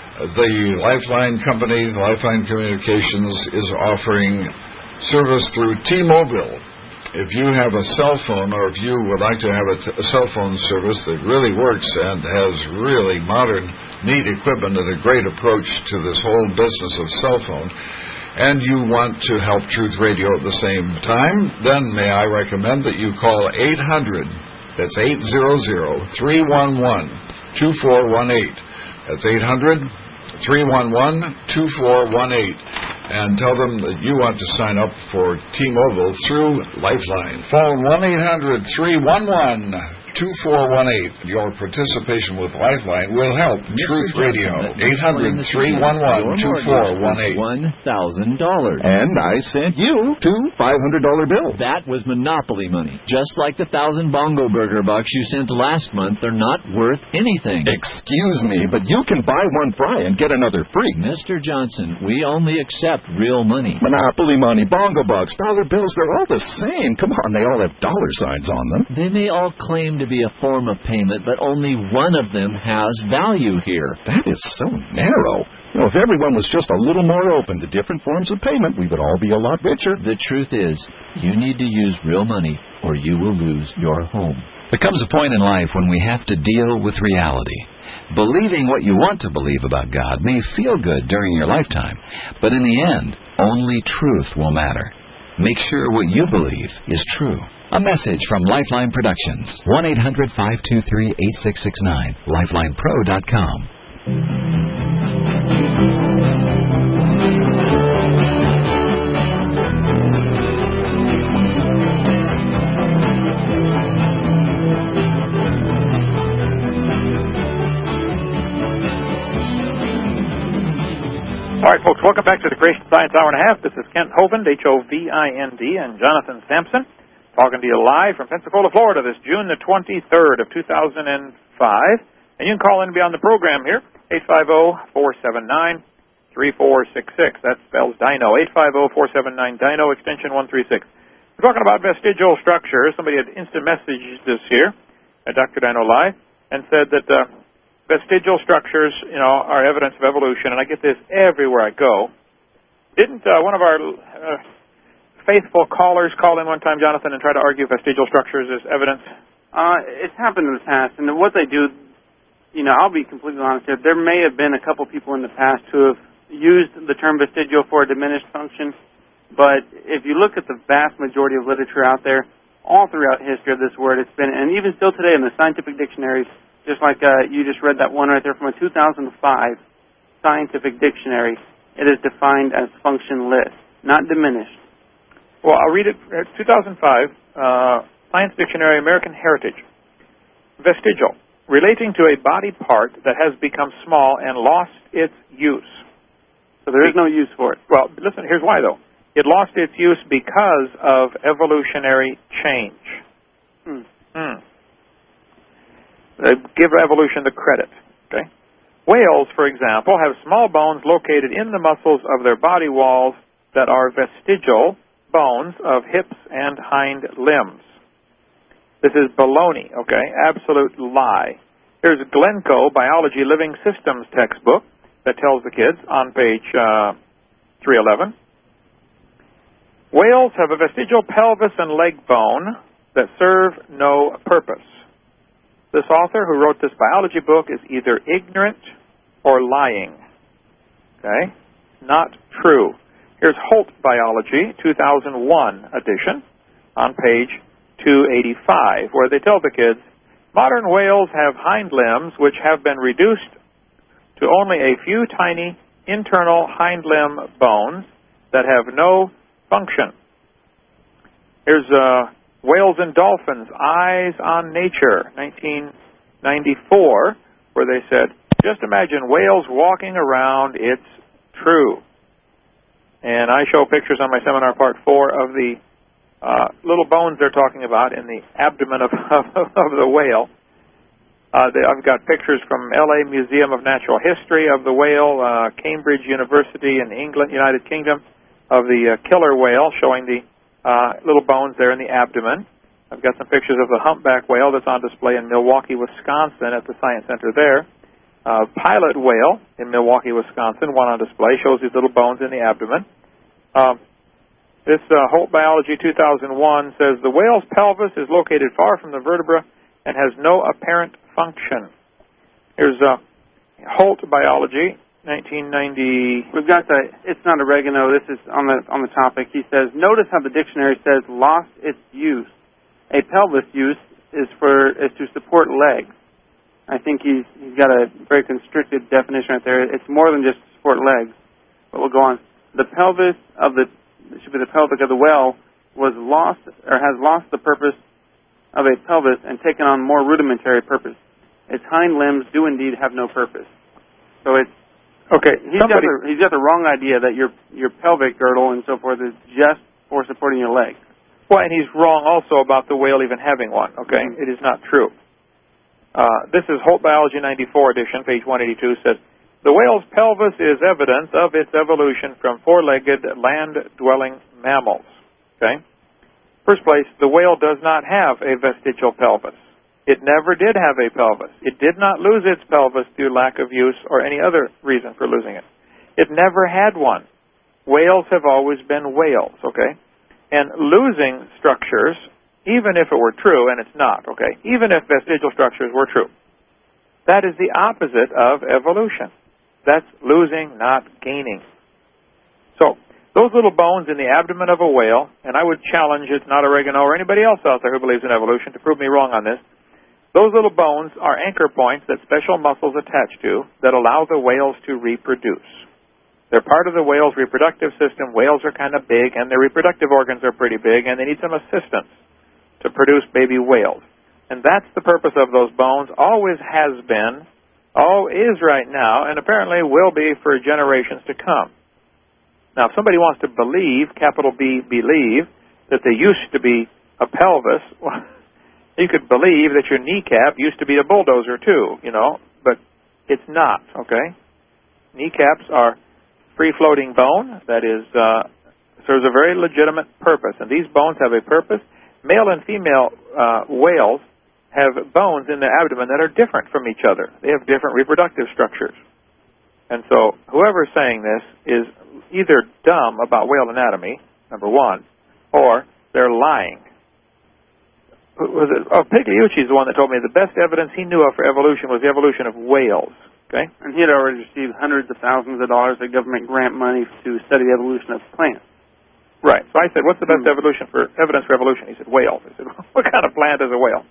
Speaker 4: the Lifeline company, Lifeline Communications, is offering service through T-Mobile. If you have a cell phone, or if you would like to have a, t- a cell phone service that really works and has really modern, neat equipment and a great approach to this whole business of cell phone, and you want to help Truth Radio at the same time, then may I recommend that you call eight hundred, that's eight hundred, three one one, two four one eight. That's eight hundred, three one one, two four one eight. And tell them that you want to sign up for T-Mobile through Lifeline. Phone one eight hundred, three one one, two four one eight. Your participation with Lifeline will help Truth Radio. eight hundred, three one one, two four one eight.
Speaker 11: one thousand dollars. And I sent you two five hundred dollar bills. That was Monopoly money. Just like the thousand Bongo Burger bucks you sent last month, they're not worth anything.
Speaker 12: Excuse me, but you can buy one fry and get another free.
Speaker 11: Mister Johnson, we only accept real money.
Speaker 12: Monopoly money, Bongo bucks, dollar bills, they're all the same. Come on, they all have dollar signs on them.
Speaker 11: They may all claim to be a form of payment, but only one of them has value here.
Speaker 12: That is so narrow. You know, if everyone was just a little more open to different forms of payment, we would all be a lot richer.
Speaker 11: The truth is, you need to use real money, or you will lose your home.
Speaker 13: There comes a point in life when we have to deal with reality. Believing what you want to believe about God may feel good during your lifetime, but in the end, only truth will matter. Make sure what you believe is true. A message from Lifeline Productions. one eight hundred, five two three, eight six six nine. lifeline pro dot com.
Speaker 2: All right, folks, welcome back to the Creation Science Hour and a Half. This is Kent Hovind, H O V I N D, and Jonathan Sampson, talking to you live from Pensacola, Florida, this June the twenty-third of two thousand five. And you can call in and be on the program here, eight five zero, four seven nine, three four six six. That spells Dino, eight five zero, four seven nine, Dino, extension one three six. We're talking about vestigial structures. Somebody had instant messaged us here at Doctor Dino Live and said that uh, vestigial structures, you know, are evidence of evolution, and I get this everywhere I go. Didn't uh, one of our uh, faithful callers call in one time, Jonathan, and try to argue vestigial structures as evidence?
Speaker 10: Uh, it's happened in the past, and what they do, you know, I'll be completely honest here. There may have been a couple people in the past who have used the term vestigial for a diminished function, but if you look at the vast majority of literature out there, all throughout history of this word, it's been, and even still today in the scientific dictionaries, just like uh, you just read that one right there from a two thousand five scientific dictionary, it is defined as functionless, not diminished.
Speaker 2: Well, I'll read it. two thousand five, uh, Science Dictionary, American Heritage. Vestigial, relating to a body part that has become small and lost its use.
Speaker 10: So there is no use for it.
Speaker 2: Well, listen, here's why, though. It lost its use because of evolutionary change.
Speaker 10: Hmm.
Speaker 2: Hmm. They give evolution the credit. Okay. Whales, for example, have small bones located in the muscles of their body walls that are vestigial bones of hips and hind limbs. This is baloney, okay? Absolute lie. Here's Glencoe Biology Living Systems textbook that tells the kids on page uh, three eleven. Whales have a vestigial pelvis and leg bone that serve no purpose. This author who wrote this biology book is either ignorant or lying. Okay? Not true. Here's Holt Biology, two thousand one edition, on page two eighty-five, where they tell the kids, modern whales have hind limbs which have been reduced to only a few tiny internal hind limb bones that have no function. Here's uh, Whales and Dolphins, Eyes on Nature, nineteen ninety-four, where they said, just imagine whales walking around, it's true. And I show pictures on my seminar part four of the uh, little bones they're talking about in the abdomen of, of, of the whale. Uh, they, I've got pictures from L A Museum of Natural History of the whale, uh, Cambridge University in England, United Kingdom, of the uh, killer whale, showing the uh, little bones there in the abdomen. I've got some pictures of the humpback whale that's on display in Milwaukee, Wisconsin at the Science Center there. Uh, pilot whale in Milwaukee, Wisconsin, one on display, shows these little bones in the abdomen. Um, this uh, Holt Biology two thousand one says the whale's pelvis is located far from the vertebra and has no apparent function. Here's uh, Holt Biology, nineteen ninety.
Speaker 10: We've got the, it's not oregano, this is on the on the topic. He says, notice how the dictionary says lost its use. A pelvis use is for is to support legs. I think he's he's got a very constricted definition right there. It's more than just support legs. But we'll go on. The pelvis of the, it should be the pelvic of the whale, was lost or has lost the purpose of a pelvis and taken on more rudimentary purpose. Its hind limbs do indeed have no purpose. So it's
Speaker 2: okay.
Speaker 10: He's got the, he's got the wrong idea that your your pelvic girdle and so forth is just for supporting your legs.
Speaker 2: Well, and he's wrong also about the whale even having one. Okay, mm-hmm. It is not true. Uh, this is Holt Biology ninety-four edition, page one eighty-two, says, the whale's pelvis is evidence of its evolution from four-legged land-dwelling mammals. Okay? First place, the whale does not have a vestigial pelvis. It never did have a pelvis. It did not lose its pelvis through lack of use or any other reason for losing it. It never had one. Whales have always been whales, okay? And losing structures, even if it were true, and it's not, okay, even if vestigial structures were true, that is the opposite of evolution. That's losing, not gaining. So, those little bones in the abdomen of a whale, and I would challenge it's not oregano or anybody else out there who believes in evolution to prove me wrong on this, those little bones are anchor points that special muscles attach to that allow the whales to reproduce. They're part of the whale's reproductive system. Whales are kind of big, and their reproductive organs are pretty big, and they need some assistance to produce baby whales. And that's the purpose of those bones, always has been, oh, is right now, and apparently will be for generations to come. Now, if somebody wants to believe, capital B, believe, that there used to be a pelvis, well, you could believe that your kneecap used to be a bulldozer too, you know, but it's not, okay? Kneecaps are free-floating bone that is uh, serves a very legitimate purpose, and these bones have a purpose. Male and female uh, whales have bones in their abdomen that are different from each other. They have different reproductive structures. And so whoever's saying this is either dumb about whale anatomy, number one, or they're lying. Was it, oh, Pigliucci's the one that told me the best evidence he knew of for evolution was the evolution of whales. Okay?
Speaker 10: And he had already received hundreds of thousands of dollars of government grant money to study the evolution of plants.
Speaker 2: Right. So I said, what's the best mm. evolution for evidence for evolution? He said, whales. I said, what kind of plant is a whale?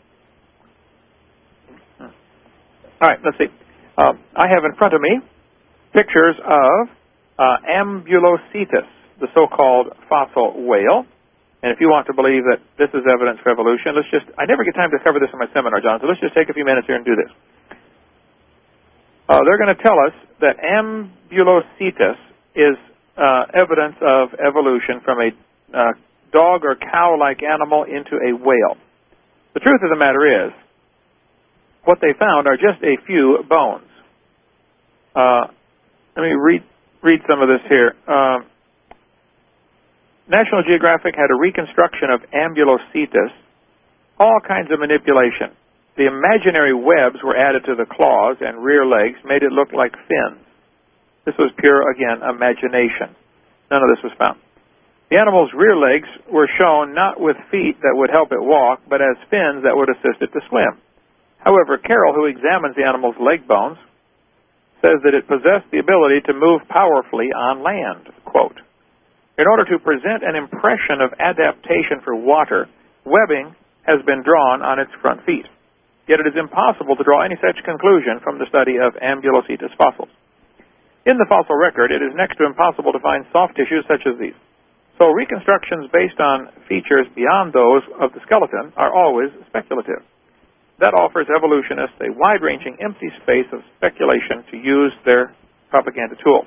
Speaker 2: Hmm. All right, let's see. Uh, I have in front of me pictures of uh, Ambulocetus, the so-called fossil whale. And if you want to believe that this is evidence for evolution, let's just, I never get time to cover this in my seminar, John, so let's just take a few minutes here and do this. Uh, they're going to tell us that Ambulocetus is uh, evidence of evolution from a uh, dog or cow-like animal into a whale. The truth of the matter is, what they found are just a few bones. Uh, let me read, read some of this here. Um, National Geographic had a reconstruction of Ambulocetus, all kinds of manipulation. The imaginary webs were added to the claws and rear legs, made it look like fins. This was pure, again, imagination. None of this was found. The animal's rear legs were shown not with feet that would help it walk, but as fins that would assist it to swim. However, Carroll, who examines the animal's leg bones, says that it possessed the ability to move powerfully on land. Quote, in order to present an impression of adaptation for water, webbing has been drawn on its front feet. Yet it is impossible to draw any such conclusion from the study of Ambulocetus fossils. In the fossil record, it is next to impossible to find soft tissues such as these. So reconstructions based on features beyond those of the skeleton are always speculative. That offers evolutionists a wide-ranging empty space of speculation to use their propaganda tools.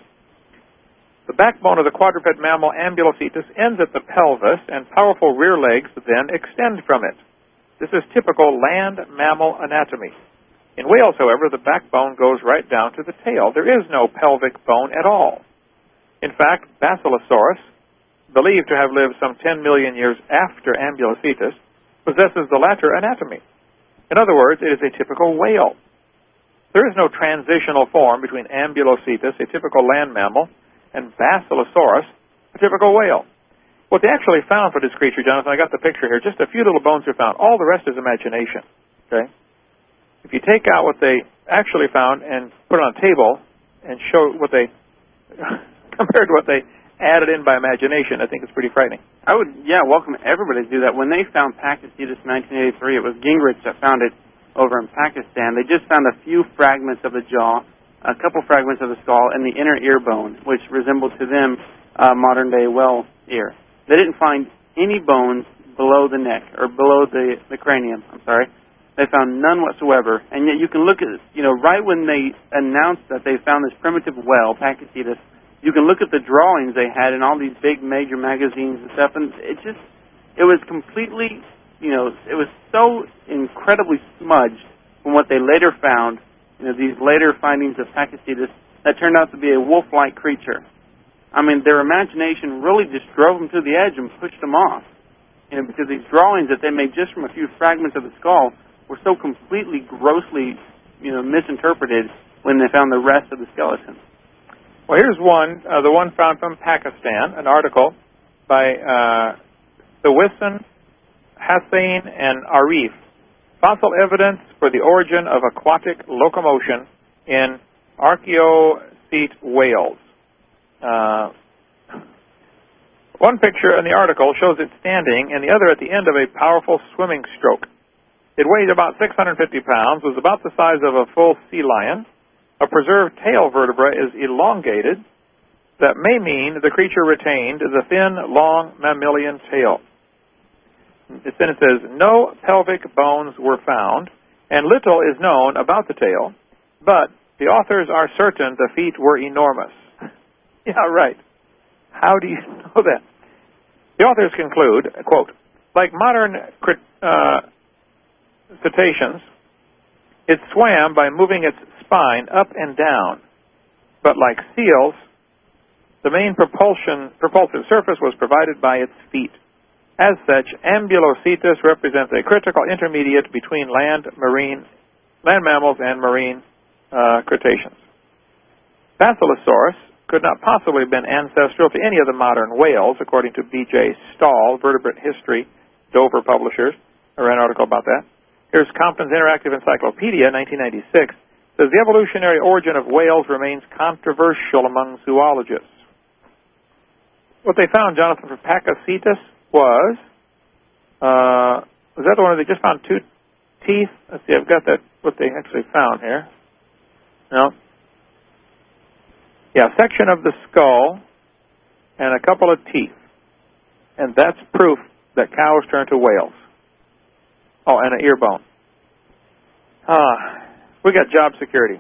Speaker 2: The backbone of the quadruped mammal Ambulocetus ends at the pelvis, and powerful rear legs then extend from it. This is typical land mammal anatomy. In whales, however, the backbone goes right down to the tail. There is no pelvic bone at all. In fact, Basilosaurus, believed to have lived some ten million years after Ambulocetus, possesses the latter anatomy. In other words, it is a typical whale. There is no transitional form between Ambulocetus, a typical land mammal, and Basilosaurus, a typical whale. What they actually found for this creature, Jonathan, I got the picture here, just a few little bones are found. All the rest is imagination. Okay? If you take out what they actually found and put it on a table and show what they, compared to what they added in by imagination, I think it's pretty frightening.
Speaker 10: I would, yeah, welcome everybody to do that. When they found Pakicetus in nineteen eighty-three, it was Gingrich that found it over in Pakistan. They just found a few fragments of the jaw, a couple fragments of the skull, and the inner ear bone, which resembled to them uh, modern-day whale ear. They didn't find any bones below the neck, or below the, the cranium, I'm sorry. They found none whatsoever. And yet you can look at, you know, right when they announced that they found this primitive whale, Pakicetus, you can look at the drawings they had in all these big major magazines and stuff, and it just, it was completely, you know, it was so incredibly smudged from what they later found, you know, these later findings of Pakicetus that turned out to be a wolf-like creature. I mean, their imagination really just drove them to the edge and pushed them off, you know, because these drawings that they made just from a few fragments of the skull were so completely grossly, you know, misinterpreted when they found the rest of the skeleton.
Speaker 2: Well, here's one, uh, the one found from Pakistan, an article by uh, Sawisan, Hassain, and Arif. Fossil evidence for the origin of aquatic locomotion in Archaeocete whales. Uh, one picture in the article shows it standing, and the other at the end of a powerful swimming stroke. It weighed about six hundred fifty pounds, was about the size of a full sea lion. A preserved tail vertebra is elongated. That may mean the creature retained the thin, long mammalian tail. Then it says, no pelvic bones were found, and little is known about the tail, but the authors are certain the feet were enormous. Yeah, right. How do you know that? The authors conclude, quote, like modern uh, cetaceans, it swam by moving its spine up and down, but like seals, the main propulsion propulsive surface was provided by its feet. As such, Ambulocetus represents a critical intermediate between land, marine, land mammals and marine uh, cetaceans. Basilosaurus could not possibly have been ancestral to any of the modern whales, according to B J Stahl, Vertebrate History, Dover Publishers. I read an article about that. Here's Compton's Interactive Encyclopedia, nineteen ninety-six. Says the evolutionary origin of whales remains controversial among zoologists. What they found, Jonathan, for Pakicetus was, uh, was that the one where they just found two teeth? Let's see, I've got that, what they actually found here. No? Yeah, a section of the skull and a couple of teeth. And that's proof that cows turn to whales. Oh, and an ear bone. Ah. We got job security.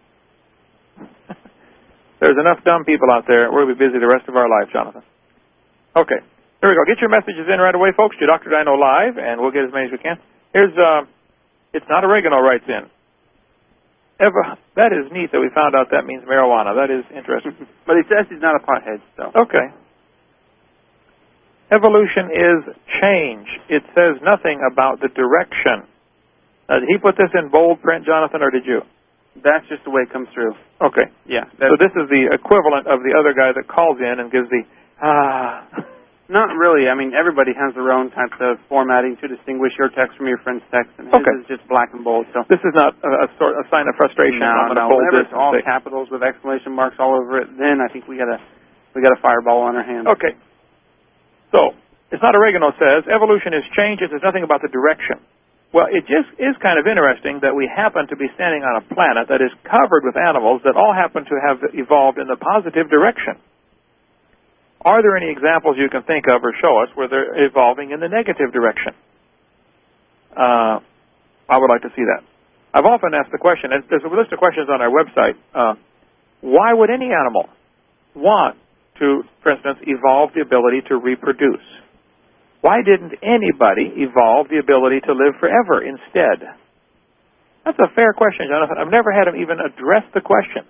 Speaker 2: There's enough dumb people out there. We'll be busy the rest of our life, Jonathan. Okay. Here we go. Get your messages in right away, folks, to Doctor Dino Live, and we'll get as many as we can. Here's, uh, it's not oregano writes in. Ever, that is neat that we found out that means marijuana. That is interesting.
Speaker 10: But he says he's not a pothead, so.
Speaker 2: Okay. Evolution is change. It says nothing about the direction. Uh, did he put this in bold print, Jonathan, or did you?
Speaker 10: That's just the way it comes through.
Speaker 2: Okay.
Speaker 10: Yeah.
Speaker 2: So this is the equivalent of the other guy that calls in and gives the, ah.
Speaker 10: Not really. I mean, everybody has their own types of formatting to distinguish your text from your friend's text, and his
Speaker 2: okay.
Speaker 10: is just black and bold. So
Speaker 2: this is not a, a sort a sign of frustration.
Speaker 10: No,
Speaker 2: I'm
Speaker 10: no.
Speaker 2: bold
Speaker 10: Whenever
Speaker 2: this
Speaker 10: it's all
Speaker 2: say.
Speaker 10: capitals with exclamation marks all over it, then I think we got a we got a fireball on our hands.
Speaker 2: Okay. So it's not oregano says evolution is change. It says nothing about the direction. Well, it just is kind of interesting that we happen to be standing on a planet that is covered with animals that all happen to have evolved in the positive direction. Are there any examples you can think of or show us where they're evolving in the negative direction? Uh, I would like to see that. I've often asked the question, and there's a list of questions on our website, uh, why would any animal want to, for instance, evolve the ability to reproduce? Why didn't anybody evolve the ability to live forever instead? That's a fair question, Jonathan. I've never had him even address the question.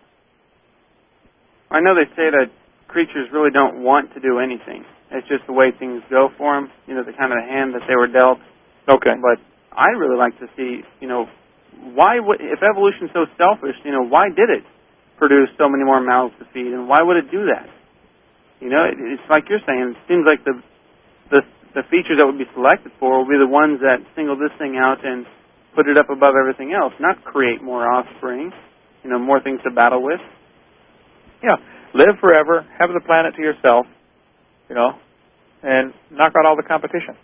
Speaker 10: I know they say that creatures really don't want to do anything. It's just the way things go for them, you know, the kind of hand that they were dealt.
Speaker 2: Okay.
Speaker 10: But I'd really like to see, you know, why would, if evolution's so selfish, you know, why did it produce so many more mouths to feed, and why would it do that? You know, it, it's like you're saying, it seems like the, the the features that would be selected for will be the ones that single this thing out and put it up above everything else, not create more offspring, you know, more things to battle with.
Speaker 2: Yeah. Live forever, have the planet to yourself, you know, and knock out all the competition.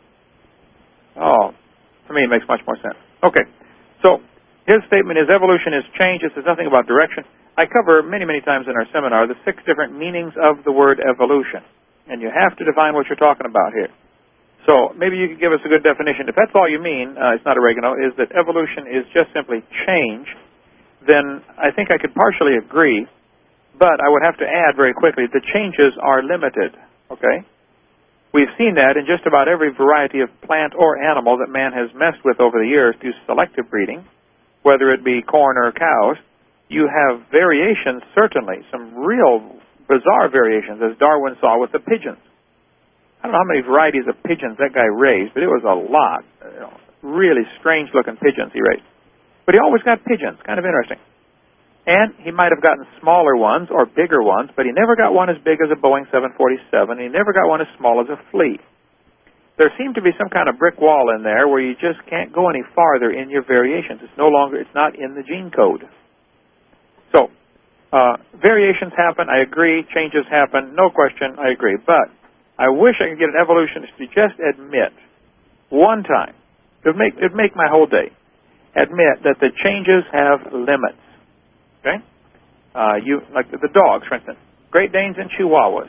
Speaker 2: Oh, to me it makes much more sense. Okay, so his statement is evolution is change. It says nothing about direction. I cover many, many times in our seminar the six different meanings of the word evolution, and you have to define what you're talking about here. So maybe you could give us a good definition. If that's all you mean, uh, it's not oregano, is that evolution is just simply change, then I think I could partially agree. But I would have to add very quickly, the changes are limited, okay? We've seen that in just about every variety of plant or animal that man has messed with over the years through selective breeding, whether it be corn or cows. You have variations, certainly, some real bizarre variations, as Darwin saw with the pigeons. I don't know how many varieties of pigeons that guy raised, but it was a lot. You know, really strange-looking pigeons he raised. But he always got pigeons, kind of interesting. And he might have gotten smaller ones or bigger ones, but he never got one as big as a Boeing seven forty-seven. He never got one as small as a flea. There seemed to be some kind of brick wall in there where you just can't go any farther in your variations. It's no longer, it's not in the gene code. So, uh, variations happen, I agree. Changes happen, no question, I agree. But I wish I could get an evolutionist to just admit, one time, it would make, it would make my whole day, admit that the changes have limits. Okay, uh, you like the, the dogs, for instance, Great Danes and Chihuahuas.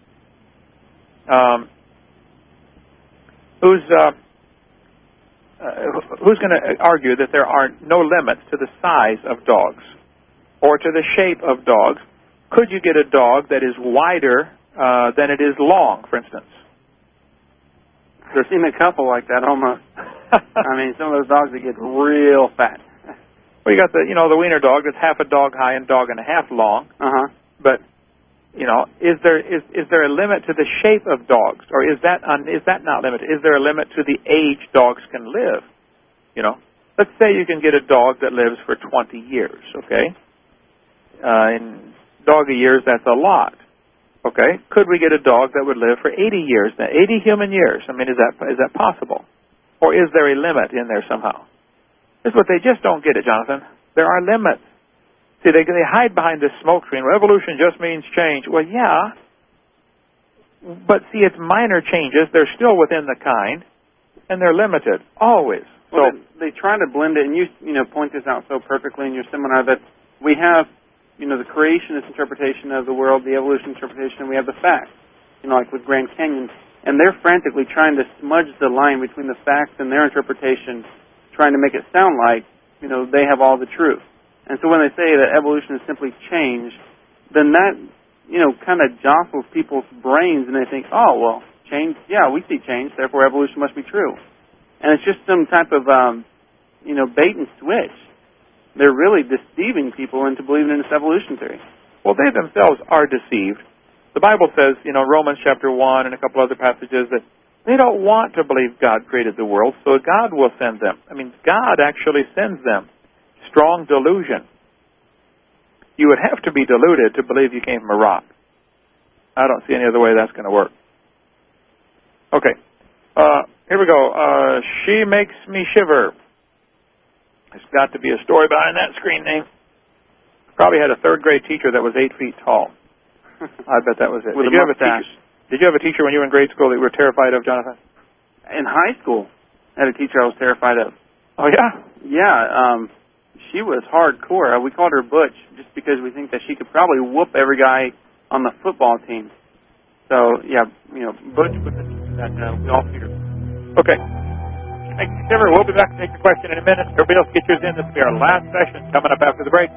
Speaker 2: Um, who's uh, uh, who's going to argue that there are no limits to the size of dogs or to the shape of dogs? Could you get a dog that is wider uh, than it is long, for instance?
Speaker 10: I've seen a couple like that almost. I mean, some of those dogs that get real fat.
Speaker 2: Well, you got the, you know, the wiener dog that's half a dog high and dog and a half long.
Speaker 10: Uh-huh.
Speaker 2: But, you know, is there is is there a limit to the shape of dogs, or is that un, is that not limited? Is there a limit to the age dogs can live? You know, let's say you can get a dog that lives for twenty years. Okay, uh, in doggy years, that's a lot. Okay, could we get a dog that would live for eighty years? Now, eighty human years. I mean, is that is that possible, or is there a limit in there somehow? This is what they just don't get it, Jonathan. There are limits. See, they they hide behind this smoke screen. Well, evolution just means change. Well, yeah. But see, it's minor changes. They're still within the kind, and they're limited, always.
Speaker 10: Well,
Speaker 2: so
Speaker 10: they, they try to blend it, and you you know point this out so perfectly in your seminar that we have, you know, the creationist interpretation of the world, the evolution interpretation, and we have the facts. You know, like with Grand Canyon. And they're frantically trying to smudge the line between the facts and their interpretation, trying to make it sound like, you know, they have all the truth. And so when they say that evolution is simply change, then that, you know, kind of jostles people's brains, and they think, oh, well, change, yeah, we see change, therefore evolution must be true. And it's just some type of, um, you know, bait and switch. They're really deceiving people into believing in this evolution theory.
Speaker 2: Well, they themselves are deceived. The Bible says, you know, Romans chapter one and a couple other passages that they don't want to believe God created the world, so God will send them. I mean, God actually sends them. Strong delusion. You would have to be deluded to believe you came from a rock. I don't see any other way that's going to work. Okay. Uh, here we go. Uh, she makes me shiver. There's got to be a story behind that screen name. Probably had a third grade teacher that was eight feet tall. I bet that was it.
Speaker 10: With
Speaker 2: did
Speaker 10: a
Speaker 2: you have a
Speaker 10: mustache.
Speaker 2: teacher? Did you have a teacher when you were in grade school that you were terrified of, Jonathan?
Speaker 10: In high school, I had a teacher I was terrified of.
Speaker 2: Oh yeah.
Speaker 10: Yeah. Um, she was hardcore. We called her Butch just because we think that she could probably whoop every guy on the football team. So yeah, you know, Butch was that uh, we all feared.
Speaker 2: Okay. Thank you, Shiver. We'll be back to take your question in a minute. Everybody else get yours in. This will be our last session coming up after the break.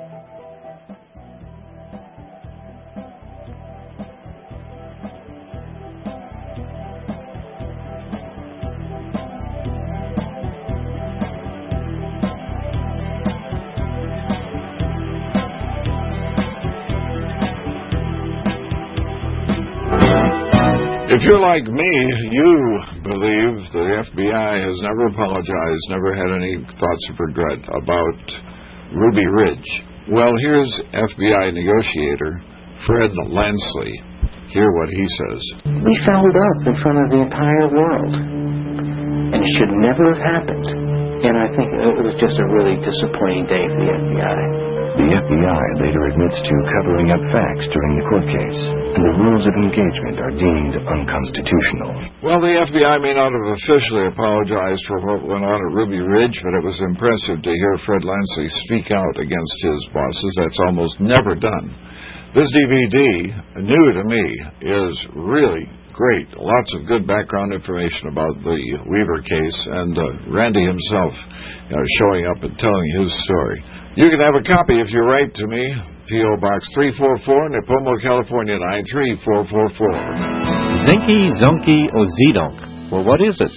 Speaker 5: If you're like me, you believe the F B I has never apologized, never had any thoughts of regret about Ruby Ridge. Well, here's F B I negotiator Fred Lansley. Hear what he says.
Speaker 9: We fouled up in front of the entire world, and it should never have happened. And I think it was just a really disappointing day for the F B I.
Speaker 14: The F B I later admits to covering up facts during the court case, and the rules of engagement are deemed unconstitutional.
Speaker 5: Well, the F B I may not have officially apologized for what went on at Ruby Ridge, but it was impressive to hear Fred Lansley speak out against his bosses. That's almost never done. This D V D, new to me, is really great. Lots of good background information about the Weaver case, and uh, Randy himself you know, showing up and telling his story. You can have a copy if you write to me, P O. Box three four four, Nipomo, California, nine three four four four.
Speaker 9: Zinky, Zonky, or Zedonk? Well, what is it?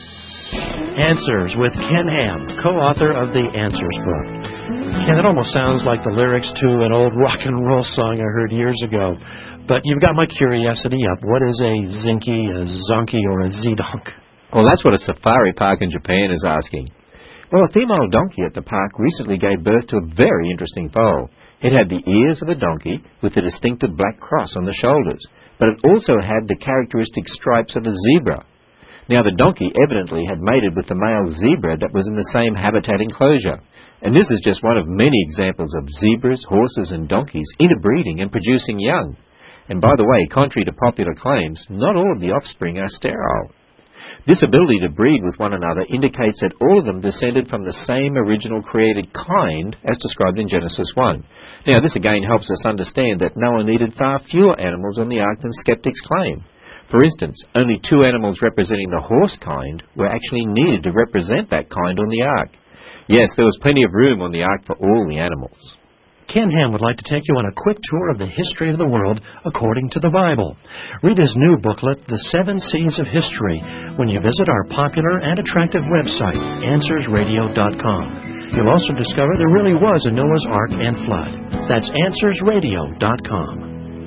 Speaker 3: Answers with Ken Ham, co-author of the Answers book. Ken, it almost sounds like the lyrics to an old rock and roll song I heard years ago. But you've got my curiosity up. What is a Zinky, a Zonky, or a Zedonk?
Speaker 9: Well, that's what a safari park in Japan is asking. Well, a female donkey at the park recently gave birth to a very interesting foal. It had the ears of a donkey with the distinctive black cross on the shoulders, but it also had the characteristic stripes of a zebra. Now, the donkey evidently had mated with the male zebra that was in the same habitat enclosure. And this is just one of many examples of zebras, horses, and donkeys interbreeding and producing young. And by the way, contrary to popular claims, not all of the offspring are sterile. This ability to breed with one another indicates that all of them descended from the same original created kind as described in Genesis one. Now, this again helps us understand that Noah needed far fewer animals on the ark than skeptics claim. For instance, only two animals representing the horse kind were actually needed to represent that kind on the ark. Yes, there was plenty of room on the ark for all the animals.
Speaker 3: Ken Ham would like to take you on a quick tour of the history of the world according to the Bible. Read his new booklet, The Seven Seas of History, when you visit our popular and attractive website, answers radio dot com. You'll also discover there really was a Noah's Ark and flood. That's answers radio dot com.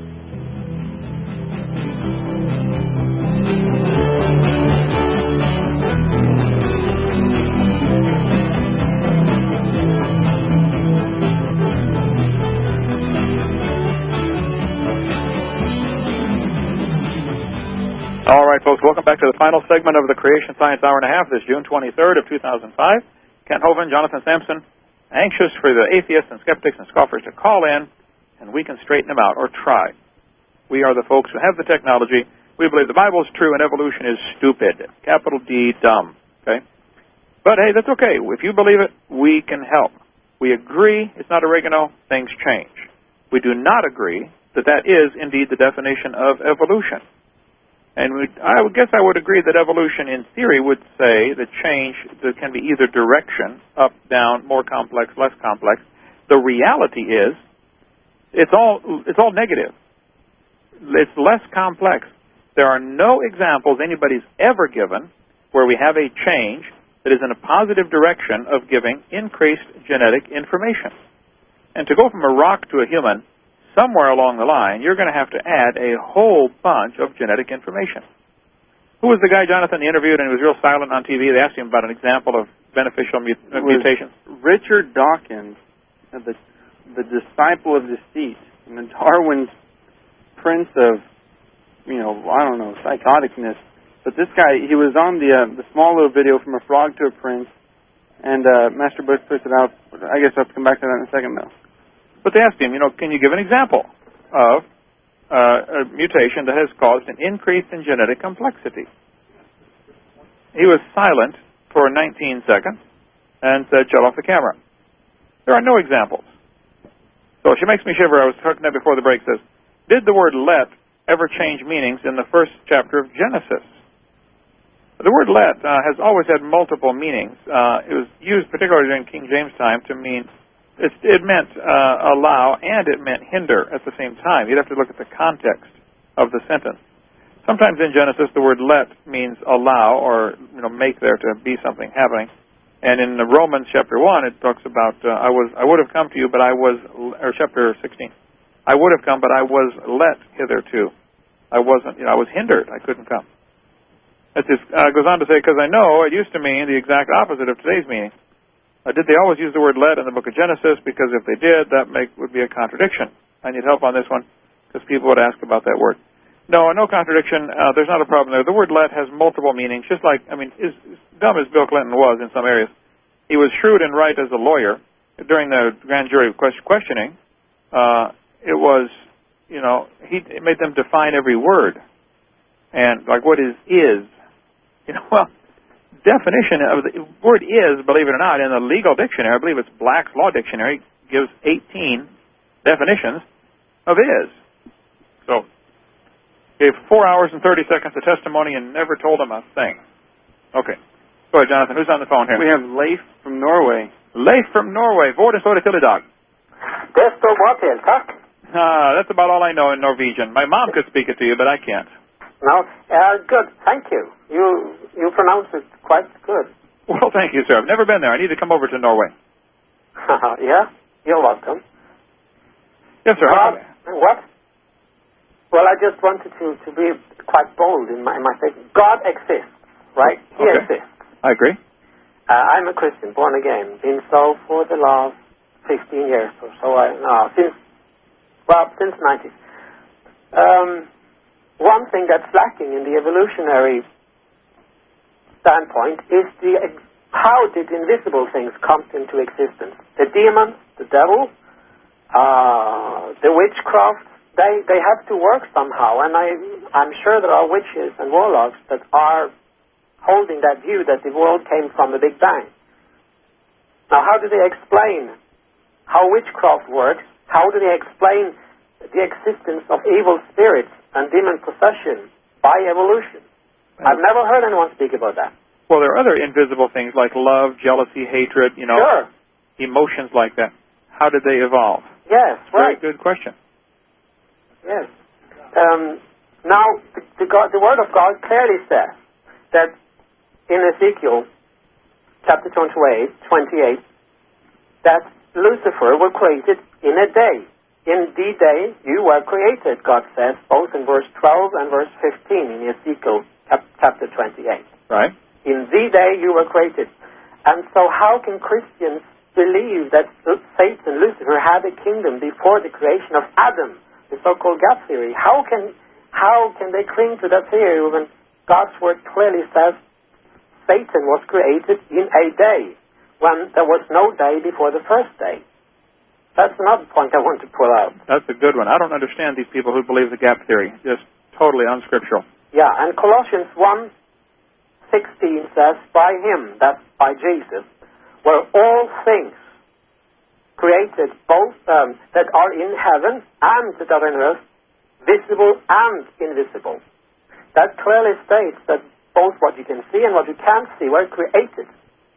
Speaker 2: All right, folks, welcome back to the final segment of the Creation Science Hour and a Half this June twenty-third of two thousand five. Kent Hovind, Jonathan Sampson, anxious for the atheists and skeptics and scoffers to call in, and we can straighten them out, or try. We are the folks who have the technology. We believe the Bible is true and evolution is stupid. Capital D, dumb. Okay? But, hey, that's okay. If you believe it, we can help. We agree it's not oregano. Things change. We do not agree that that is indeed the definition of evolution. And we, I would guess I would agree that evolution, in theory, would say that change there can be either direction, up, down, more complex, less complex. The reality is, it's all it's all negative. It's less complex. There are no examples anybody's ever given where we have a change that is in a positive direction of giving increased genetic information. And to go from a rock to a human, somewhere along the line, you're going to have to add a whole bunch of genetic information. Who was the guy, Jonathan, they interviewed and he was real silent on T V? They asked him about an example of beneficial mut- mutations.
Speaker 10: Richard Dawkins, the, the disciple of deceit, and the Darwin's prince of, you know, I don't know, psychoticness. But this guy, he was on the uh, the small little video from a frog to a prince, and uh, Master Bush puts it out. I guess I'll have to come back to that in a second, though.
Speaker 2: But they asked him, you know, can you give an example of uh, a mutation that has caused an increase in genetic complexity? He was silent for nineteen seconds and said, shut off the camera. There are no examples. So she makes me shiver. I was talking that before the break. Says, did the word let ever change meanings in the first chapter of Genesis? The word let uh, has always had multiple meanings. Uh, it was used particularly during King James time to mean, it, it meant uh, allow and it meant hinder at the same time. You'd have to look at the context of the sentence. Sometimes in Genesis the word let means allow or you know make there to be something happening. And in the Romans chapter one it talks about uh, I was I would have come to you but I was, or chapter sixteen, I would have come but I was let hitherto. I wasn't, you know, I was hindered. I couldn't come. It just uh, goes on to say, because I know it used to mean the exact opposite of today's meaning. Uh, did they always use the word let in the book of Genesis? Because if they did, that make, would be a contradiction. I need help on this one because people would ask about that word. No, no contradiction. Uh, there's not a problem there. The word let has multiple meanings, just like, I mean, as, as dumb as Bill Clinton was in some areas, he was shrewd and right as a lawyer. During the grand jury questioning, uh, it was, you know, he made them define every word. And, like, what is is? You know, well, definition of the word is, believe it or not, in the legal dictionary, I believe it's Black's Law Dictionary, gives eighteen definitions of is. So, gave four hours and thirty seconds of testimony and never told them a thing. Okay. Go ahead, Jonathan. Who's on the phone here?
Speaker 10: We have Leif from Norway.
Speaker 2: Leif from Norway. Vården står det till idag.
Speaker 15: Det står bra till, tack.
Speaker 2: Ah, that's about all I know in Norwegian. My mom could speak it to you, but I can't.
Speaker 15: No, uh, good. Thank you. You you pronounce it quite good.
Speaker 2: Well, thank you, sir. I've never been there. I need to come over to Norway.
Speaker 15: Yeah, you're welcome.
Speaker 2: Yes, sir.
Speaker 15: Uh, what? Well, I just wanted to, to be quite bold in my, in my statement. God exists, right? He
Speaker 2: okay.
Speaker 15: exists.
Speaker 2: I agree.
Speaker 15: Uh, I'm a Christian, born again. Been so for the last fifteen years or so. I, no, since, well, since the nineties. Um, one thing that's lacking in the evolutionary standpoint is the how did invisible things come into existence? The demons, the devil, uh, the witchcraft, they, they have to work somehow. And I, I'm sure there are witches and warlocks that are holding that view that the world came from the Big Bang. Now, how do they explain how witchcraft works? How do they explain the existence of evil spirits and demon possession by evolution? I've never heard anyone speak about that.
Speaker 2: Well, there are other invisible things like love, jealousy, hatred, you know,
Speaker 15: sure.
Speaker 2: emotions like that. How did they evolve?
Speaker 15: Yes,
Speaker 2: Very
Speaker 15: right.
Speaker 2: good question.
Speaker 15: Yes. Um, now, the, the, God, the Word of God clearly says that in Ezekiel chapter twenty-eight, twenty-eight, that Lucifer was created in a day. In the day you were created, God says, both in verse twelve and verse fifteen in Ezekiel chapter twenty-eight.
Speaker 2: Right.
Speaker 15: In the day you were created. And so how can Christians believe that Satan, Lucifer, had a kingdom before the creation of Adam, the so-called gap theory? How can, how can they cling to that theory when God's Word clearly says Satan was created in a day, when there was no day before the first day? That's another point I want to pull out.
Speaker 2: That's a good one. I don't understand these people who believe the gap theory. Just totally unscriptural.
Speaker 15: Yeah, and Colossians one sixteen says, by Him, that's by Jesus, were all things created, both um, that are in heaven and that are in earth, visible and invisible. That clearly states that both what you can see and what you can't see were created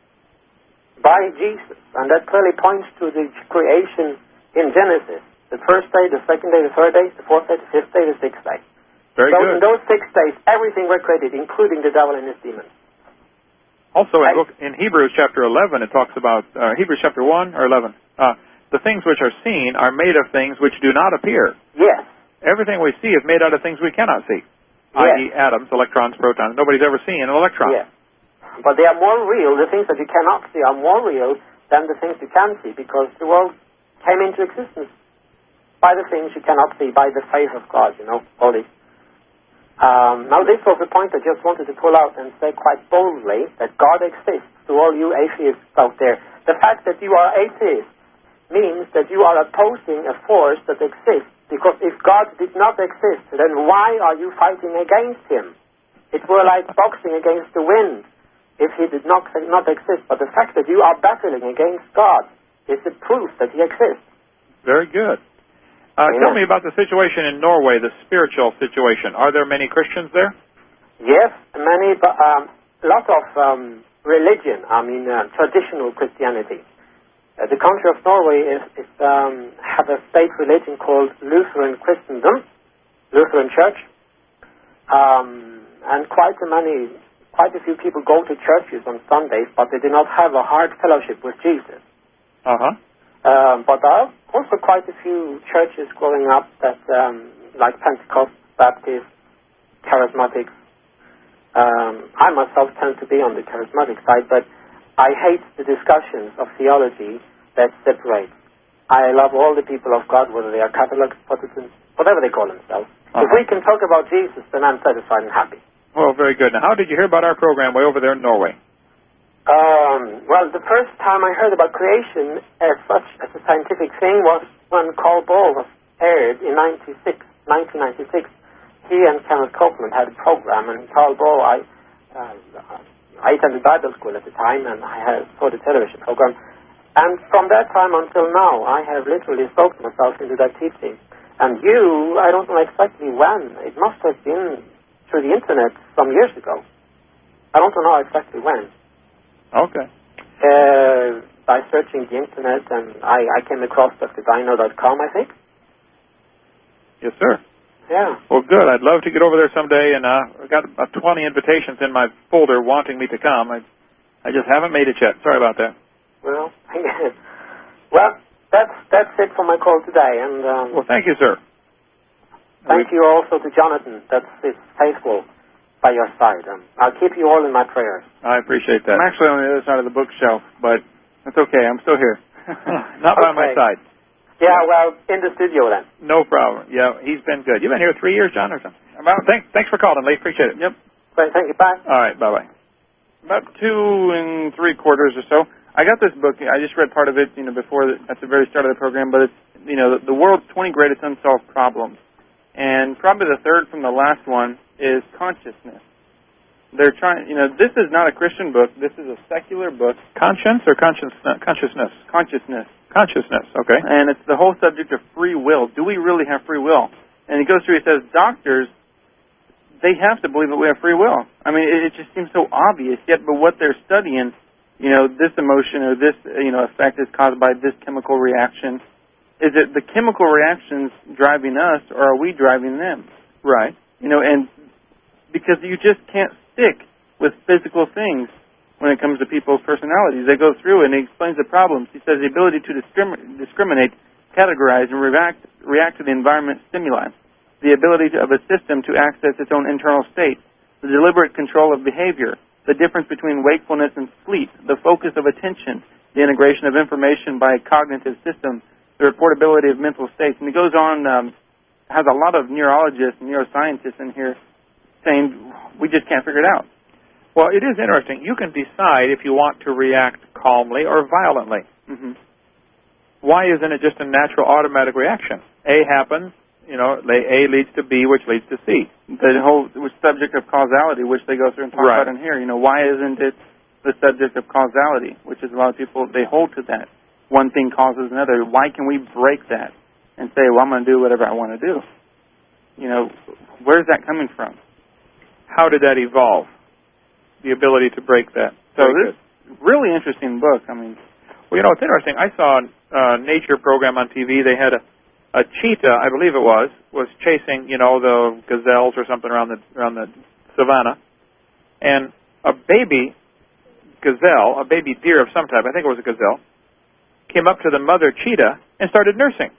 Speaker 15: by Jesus. And that clearly points to the creation in Genesis. The first day, the second day, the third day, the fourth day, the fifth day, the sixth day.
Speaker 2: Very
Speaker 15: so
Speaker 2: good.
Speaker 15: in those six days, everything were created, including the devil and his demons.
Speaker 2: Also, in, book, in Hebrews chapter eleven, it talks about, uh, Hebrews chapter one or eleven, uh, the things which are seen are made of things which do not appear.
Speaker 15: Yes.
Speaker 2: Everything we see is made out of things we cannot see,
Speaker 15: yes.
Speaker 2: that is atoms, electrons, protons. Nobody's ever seen an electron.
Speaker 15: Yes. But they are more real, the things that you cannot see are more real than the things you can see, because the world came into existence by the things you cannot see, by the faith of God, you know, all these. Um, now, this was a point I just wanted to pull out and say quite boldly that God exists to all you atheists out there. The fact that you are atheists means that you are opposing a force that exists, because if God did not exist, then why are you fighting against him? It were like boxing against the wind if he did not, not exist. But the fact that you are battling against God is the proof that he exists.
Speaker 2: Very good. Uh, tell me about the situation in Norway, the spiritual situation. Are there many Christians there?
Speaker 15: Yes, many, but um, a lot of um, religion, I mean uh, traditional Christianity. Uh, the country of Norway is, is um, have a state religion called Lutheran Christendom, Lutheran Church, um, and quite a many, quite a few people go to churches on Sundays, but they do not have a hard fellowship with Jesus.
Speaker 2: Uh-huh.
Speaker 15: Um, but there are also quite a few churches growing up that, um, like Pentecost, Baptist, Charismatics. Um, I myself tend to be on the charismatic side, but I hate the discussions of theology that separate. I love all the people of God, whether they are Catholics, Protestants, whatever they call themselves. Uh-huh. If we can talk about Jesus, then I'm satisfied and happy.
Speaker 2: Well, very good. Now, how did you hear about our program way over there in Norway?
Speaker 15: Um, well, the first time I heard about creation as such, as a scientific thing, was when Carl Bohr was aired in nineteen ninety-six. He and Kenneth Copeland had a program, and Carl Bohr, I, uh, I attended Bible school at the time, and I had, saw the television program. And from that time until now, I have literally soaked myself into that teaching. And you, I don't know exactly when. It must have been through the Internet some years ago. I don't know exactly when.
Speaker 2: Okay.
Speaker 15: Uh, by searching the Internet, and I, I came across Doctor Dino dot com, I think.
Speaker 2: Yes, sir.
Speaker 15: Yeah.
Speaker 2: Well, good. I'd love to get over there someday, and uh, I've got about twenty invitations in my folder wanting me to come. I, I just haven't made it yet. Sorry about that.
Speaker 15: Well, well, that's that's it for my call today. And um,
Speaker 2: well, thank you, sir.
Speaker 15: Thank we... you also to Jonathan. That's is faithful by your side. Um, I'll keep you all in my prayers.
Speaker 2: I appreciate that.
Speaker 10: I'm actually on the other side of the bookshelf, but that's okay. I'm still here.
Speaker 2: Not okay. By my side.
Speaker 15: Yeah, well, in the studio then.
Speaker 2: No problem. Yeah, he's been good. You've been here three years, John, or something? About, thanks, thanks for calling, Lee. Appreciate it.
Speaker 10: Yep.
Speaker 15: Great, thank you. Bye.
Speaker 2: All right, bye-bye.
Speaker 10: About two and three quarters or so. I got this book. I just read part of it, you know, before the, at the very start of the program, but it's, you know, the, the world's twenty greatest unsolved problems. And probably the third from the last one is consciousness. They're trying, you know, this is not a Christian book. This is a secular book.
Speaker 2: Conscience or conscience, consciousness?
Speaker 10: Consciousness.
Speaker 2: Consciousness, okay.
Speaker 10: And it's the whole subject of free will. Do we really have free will? And he goes through, he says, doctors, they have to believe that we have free will. I mean, it, it just seems so obvious, yet, but what they're studying, you know, this emotion or this, you know, effect is caused by this chemical reaction. Is it the chemical reactions driving us, or are we driving them?
Speaker 2: Right.
Speaker 10: You know, and because you just can't stick with physical things when it comes to people's personalities. They go through and he explains the problems. He says the ability to discrimin- discriminate, categorize, and react, react to the environment stimuli, the ability to, of a system to access its own internal state, the deliberate control of behavior, the difference between wakefulness and sleep, the focus of attention, the integration of information by a cognitive system, the reportability of mental states. And he goes on, um, has a lot of neurologists and neuroscientists in here saying we just can't figure it out.
Speaker 2: Well, it is interesting. You can decide if you want to react calmly or violently.
Speaker 10: Mm-hmm.
Speaker 2: Why isn't it just a natural automatic reaction? A happens, you know, A leads to B, which leads to C.
Speaker 10: The whole subject of causality, which they go through and talk
Speaker 2: right.
Speaker 10: about in here. You know, why isn't it the subject of causality, which is a lot of people, they hold to that. One thing causes another. Why can we break that and say, well, I'm going to do whatever I want to do? You know, where's that coming from?
Speaker 2: How did that evolve? The ability to break that.
Speaker 10: So this really interesting book. I mean,
Speaker 2: well, you know, it's interesting. I saw a nature program on T V. They had a, a cheetah, I believe it was, was chasing, you know, the gazelles or something around the around the savannah, and a baby gazelle, a baby deer of some type, I think it was a gazelle, came up to the mother cheetah and started nursing.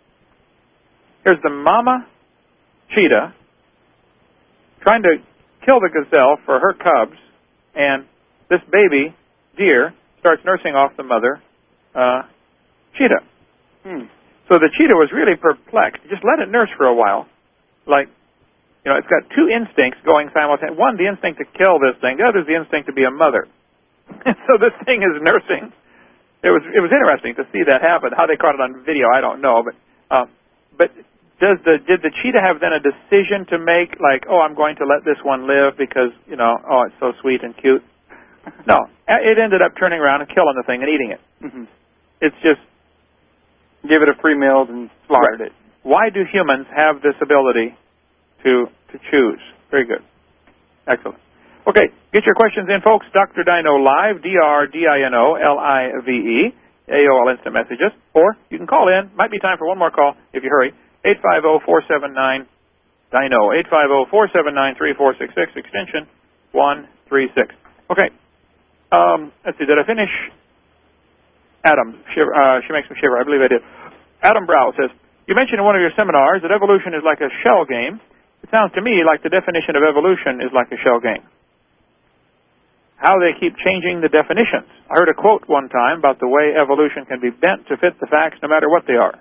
Speaker 2: Here's the mama cheetah trying to kill the gazelle for her cubs, and this baby deer starts nursing off the mother uh, cheetah.
Speaker 10: Hmm.
Speaker 2: So the cheetah was really perplexed. Just let it nurse for a while. Like, You know, it's got two instincts going simultaneously. One, the instinct to kill this thing. The other is the instinct to be a mother. So this thing is nursing. It was it was interesting to see that happen. How they caught it on video, I don't know. But uh, but does the did the cheetah have then a decision to make, like, oh, I'm going to let this one live because, you know, oh, it's so sweet and cute? No. It ended up turning around and killing the thing and eating it.
Speaker 10: Mm-hmm.
Speaker 2: It's just...
Speaker 10: Give it a free meal and slaughtered
Speaker 2: right.
Speaker 10: it.
Speaker 2: Why do humans have this ability to to choose? Very good. Excellent. Okay, get your questions in, folks. Doctor Dino Live, D R D I N O L I V E, A O L Instant Messages. Or you can call in. Might be time for one more call if you hurry. eight five zero, four seven nine, D I N O, eight five zero, four seven nine, three four six six, extension one three six. Okay. Um, let's see, did I finish? Adam, shiver, uh, she makes me shiver. I believe I did. Adam Brow says, you mentioned in one of your seminars that evolution is like a shell game. It sounds to me like the definition of evolution is like a shell game. How they keep changing the definitions. I heard a quote one time about the way evolution can be bent to fit the facts no matter what they are.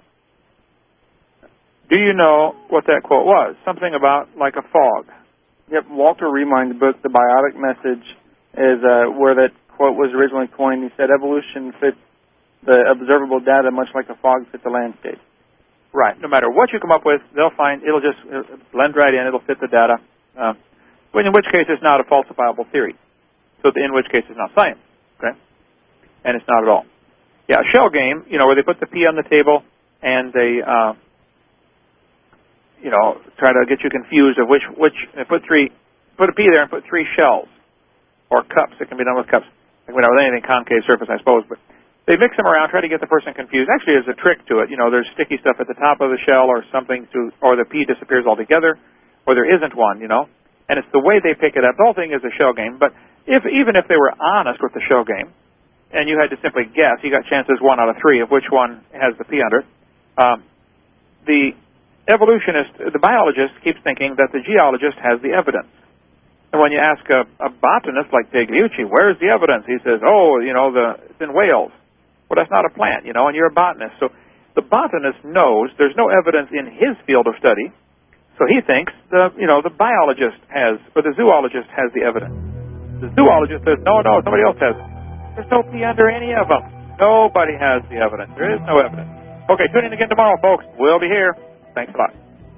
Speaker 2: Do you know what that quote was? Something about like a fog.
Speaker 10: Yep, Walter Remind's book, The Biotic Message, is uh, where that quote was originally coined. He said evolution fits the observable data much like a fog fits the landscape.
Speaker 2: Right. No matter what you come up with, they'll find it'll just it'll blend right in. It'll fit the data. Uh, in which case, it's not a falsifiable theory. So, in which case, it's not science. Okay. And it's not at all. Yeah, a shell game. You know, where they put the P on the table and they, uh, you know, try to get you confused of which which. They put three, put a P there and put three shells or cups. It can be done with cups. It can be done with anything concave surface, I suppose, but. They mix them around, try to get the person confused. Actually, there's a trick to it. You know, there's sticky stuff at the top of the shell or something to, or the P disappears altogether, or there isn't one, you know. And it's the way they pick it up. The whole thing is a shell game. But if even if they were honest with the shell game, and you had to simply guess, you got chances one out of three of which one has the P under it. Um, the evolutionist, the biologist keeps thinking that the geologist has the evidence. And when you ask a, a botanist like Tagliucci, where's the evidence? He says, oh, you know, the it's in Wales. Well, that's not a plant, you know, and you're a botanist. So the botanist knows there's no evidence in his field of study, so he thinks the, you know, the biologist has, or the zoologist has the evidence. The zoologist says, no, no, somebody else has it. There's no P under any of them. Nobody has the evidence. There is no evidence. Okay, tune in again tomorrow, folks. We'll be here. Thanks a lot.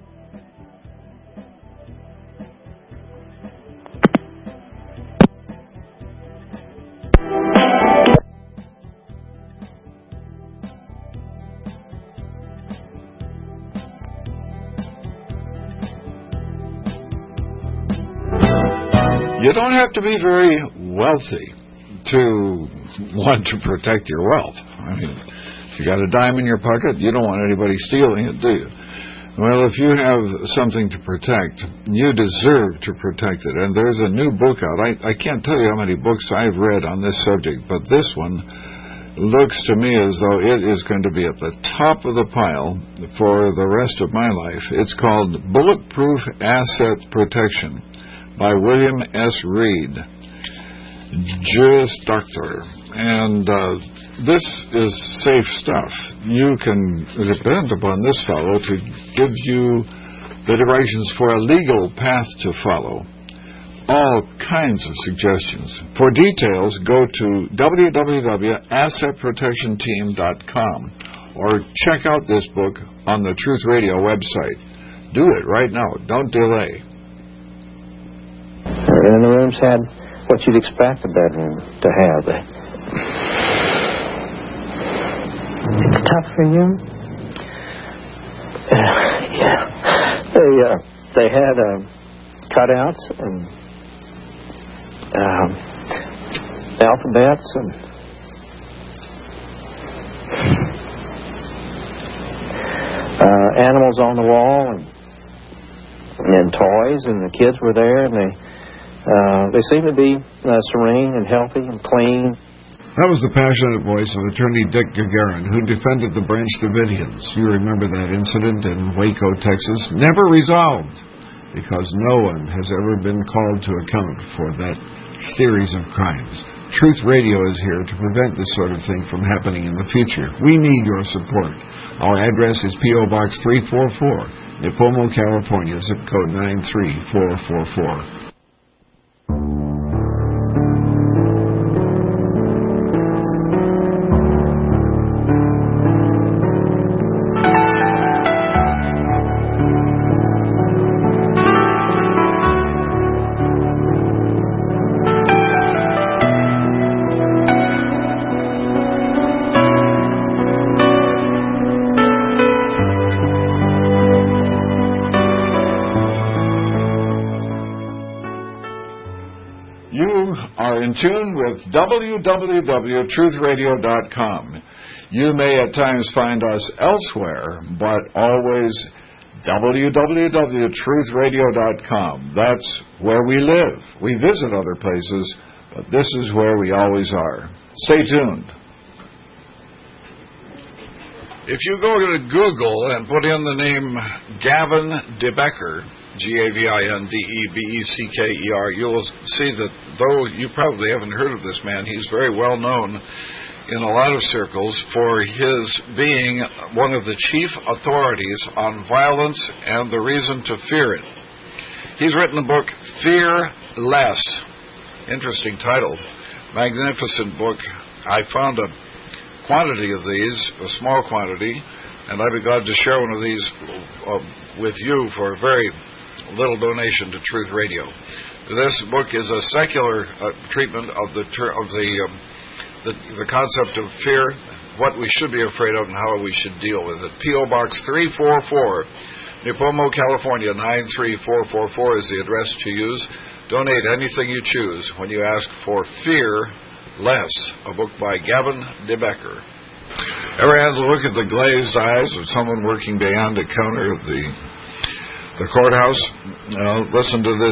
Speaker 5: You don't have to be very wealthy to want to protect your wealth. I mean, if you got a dime in your pocket, you don't want anybody stealing it, do you? Well, if you have something to protect, you deserve to protect it. And there's a new book out. I, I can't tell you how many books I've read on this subject, but this one looks to me as though it is going to be at the top of the pile for the rest of my life. It's called Bulletproof Asset Protection by William S. Reed, Juris Doctor. And uh, this is safe stuff. You can depend upon this fellow to give you the directions for a legal path to follow. All kinds of suggestions. For details, go to w w w dot asset protection team dot com or check out this book on the Truth Radio website. Do it right now. Don't delay.
Speaker 9: And the rooms had what you'd expect a bedroom to have. It's tough for you? Uh, yeah. They, uh, they had uh, cutouts and um, alphabets and uh, animals on the wall and, and toys, and the kids were there, and they Uh, they seem to be uh, serene and healthy and clean.
Speaker 5: That was the passionate voice of Attorney Dick Gagarin, who defended the Branch Davidians. You remember that incident in Waco, Texas? Never resolved, because no one has ever been called to account for that series of crimes. Truth Radio is here to prevent this sort of thing from happening in the future. We need your support. Our address is P O. Box three forty-four, Nipomo, California, zip code nine three four four four. In tune with w w w dot truth radio dot com. You may at times find us elsewhere, but always w w w dot truth radio dot com. That's where we live. We visit other places, but this is where we always are. Stay tuned.
Speaker 4: If you go to Google and put in the name Gavin DeBecker, G A V I N D E B E C K E R, you'll see that though you probably haven't heard of this man, he's very well known in a lot of circles for his being one of the chief authorities on violence and the reason to fear it. He's written a book, Fear Less. Interesting title. Magnificent book. I found a quantity of these, a small quantity, and I'd be glad to share one of these uh, with you for a very little donation to Truth Radio. This book is a secular uh, treatment of the ter- of the, um, the the concept of fear, what we should be afraid of, and how we should deal with it. P O. Box three forty-four, Nipomo, California nine three four four four is the address to use. Donate anything you choose when you ask for Fear Less, a book by Gavin DeBecker. Ever had a look at the glazed eyes of someone working behind a counter at the the courthouse? Well, listen to this